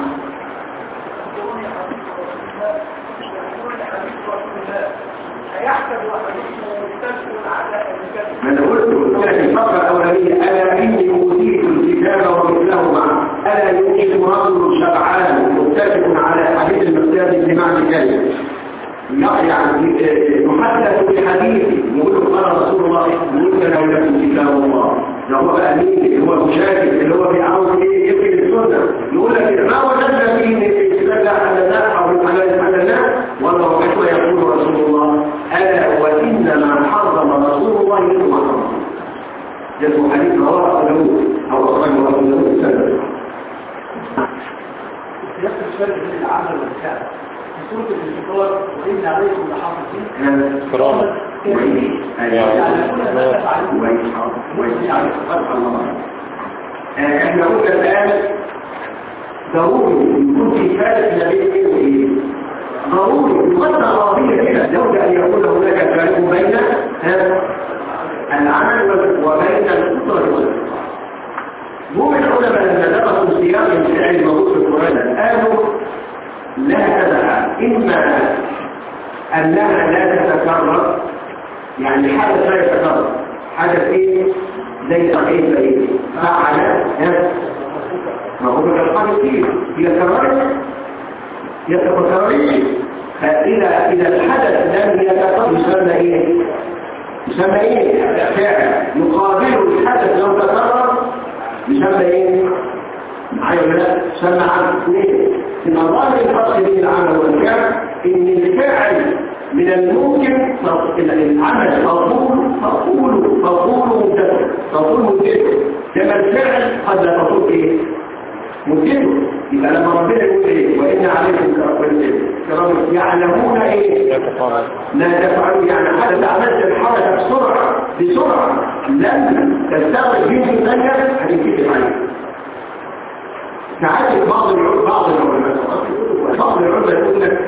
أنا قلت لك الفقرة الأولانية ألا إني أوتيت الكتاب ومثله معه ألا يوجد رجل شبعان متفق على حديث المقداد بمعنى الكلمة يعني يحدث بحديث يقول قال رسول الله يقول له لكم كتاب الله. ده هو بقى مين اللي هو مشاكل اللي هو بيعاوز ايه يبقي السنة يقول لك ما وجدنا فيه في الكتاب لا حللناه أو الحلال حللناه والله وكيف يقول رسول الله ألا وإنما حرم رسول الله منه ما حرم. يسمى حديث رواه أبو داود أو أخرجه أبو داود سنة. يقصد الفرق بين العمل والكعب في سورة الانفطار وإن عليكم لحافظين كرام يعني كل ما تفعلون ويحفظ الله احنا قلنا الآن ضروري يكون في فارق ما بين ايه وايه؟ ضروري يقدر قضية كده لابد أن يكون هناك فارق بين العمل وبين القدرة والقدرة. مو العلماء لما درسوا سياق الفعل الموجود في القرآن قالوا لا تدع إما أنها لا تتكرر، يعني حدث لا يتكرر، حدث إيه؟ زي تقييم إيه؟ فعل ما هو من الحال كتير يتكرر فإذا الحدث لم يتكرر يسمى إيه؟ يسمى إيه؟ فعل يقابل الحدث لو تكرر يسمى إيه؟ معايا ولا لا؟ يسمى عمل. ليه؟ إن الله الفرق بين العمل والفعل إن الفعل من الممكن العمل تطول مدته كما الفعل قد لا تطول إيه؟ مدته. يبقى لما ربنا يقول إيه؟ وإن عليكم كرام يعلمون إيه؟ لا تفعلوا، يعني حتى عملت الحركة بسرعة لم تستغرق جنس ثانية هتنكتب عليك. ساعات بعض العلماء يقول لك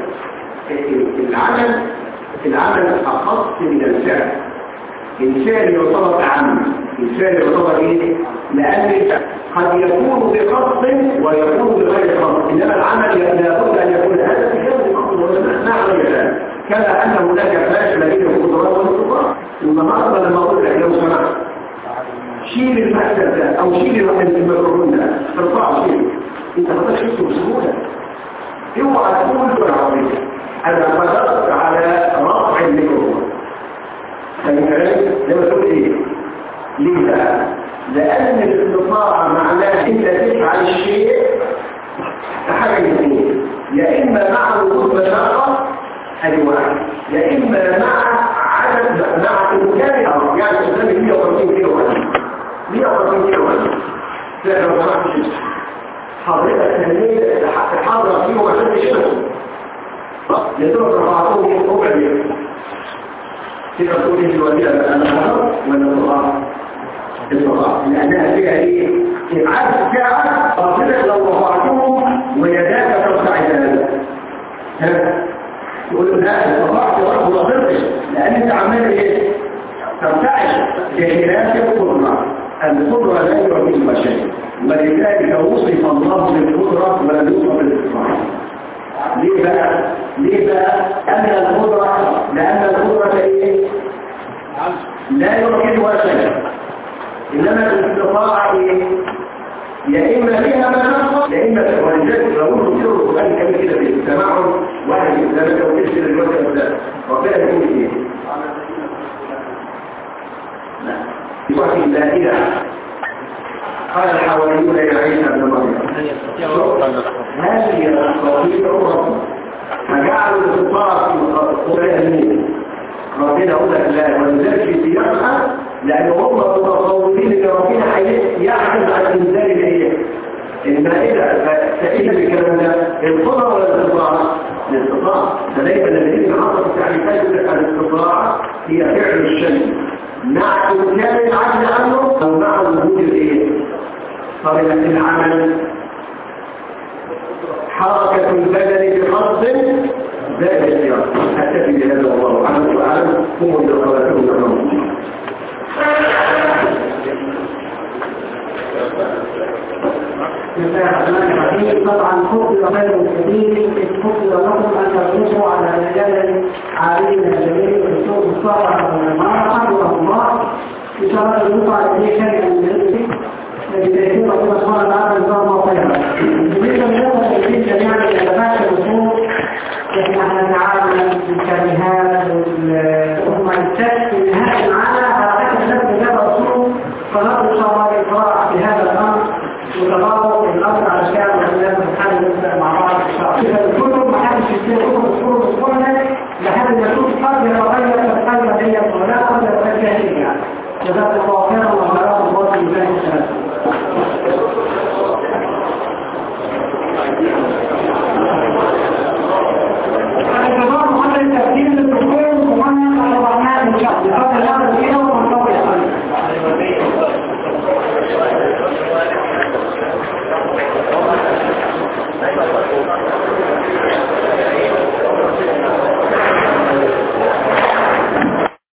العمل أخص من الفعل. الفعل يعتبر أعم، الفعل يعتبر إيه؟ لأن قد يكون بقصد ويكون بغير قصد، إنما العمل لابد أن يكون هذا بغير قصد ولا على ذلك. كما أن هناك فاشل بين القدرات والقدرات. والنهارده لما أقول لك لو سمحت شيل المكتب ده أو شيل الميكروفون ده ارفعه شيل، أنت ما تقدرش تكتب بسهولة. اوعى تقول بالعربية أنا قدرت على رفع الميكروفون. فالكلام لما تقول إيه؟ ليه بقى؟ لأن الاستطاعة معناها أنت تفعل الشيء حاجة اثنين، يا إما مع وجود مشقة أدي واحد، يا إما مع إمكان الأرض، يعني قدامي 150 كيلو وزن 150 كيلو وزن لا لو سمحت حضرتك تنمية تحضر فيه وعشان تشتغل يدرس رفعتهم ربع دقيقة كده تقول لي الوزيرة أنا ولا الصلاة لأنها فيها إيه؟ إبعاد ساعة فاصلة لو رفعتهم ويداك ترتعدان تقول لا رفعت ورق ولا ضربش لأن أنت عمال إيه؟ ترتعش بخلاف القدرة. القدرة لا يعطيها شيء، ولذلك وصف الله بالقدرة ولم يوصف بالاستطاعة. ليه بقى؟ لأن القدرة إيه؟ لا يمكنها شيء، إنما الاستطاعة إيه؟ يا إما فيها مشقة يا إما ولذلك لو كثير القرآن كان كده في التمعن واحد الثلاثة وكثير الوقت الثلاثة ربنا يقول إيه؟ لا يصحي لا إله قال الحواريون يا عيسى ابن مريم هذه التوحيد ربنا فجعلوا الاستطاعة في قرآن ربنا يقول لك لا، ولذلك في سياقها لأن هم متصورين ان ربنا يعجز عن انزال الايه؟ المائدة. فإذا بالكلام ده القدرة ولا الاستطاعة؟ الاستطاعة. فدايما الذين حصلت التعريفات الاستطاعة هي فعل الشيء مع إمكان العجز عنه أو مع وجود الايه؟ طريقة العمل حركة البدن بقصد ذات السياق. أكتفي بهذا والله أعلم وأعلم هم الدخلاتهم لهم. طبعا خطر خير كثير خطر لكم أن ترجعوا على رجال عالمين جميل بسوق الصالح والمرأة والله بشرط الوقع الذي كان من الذي يكون ربنا سبحانه وتعالى نظام خيرا.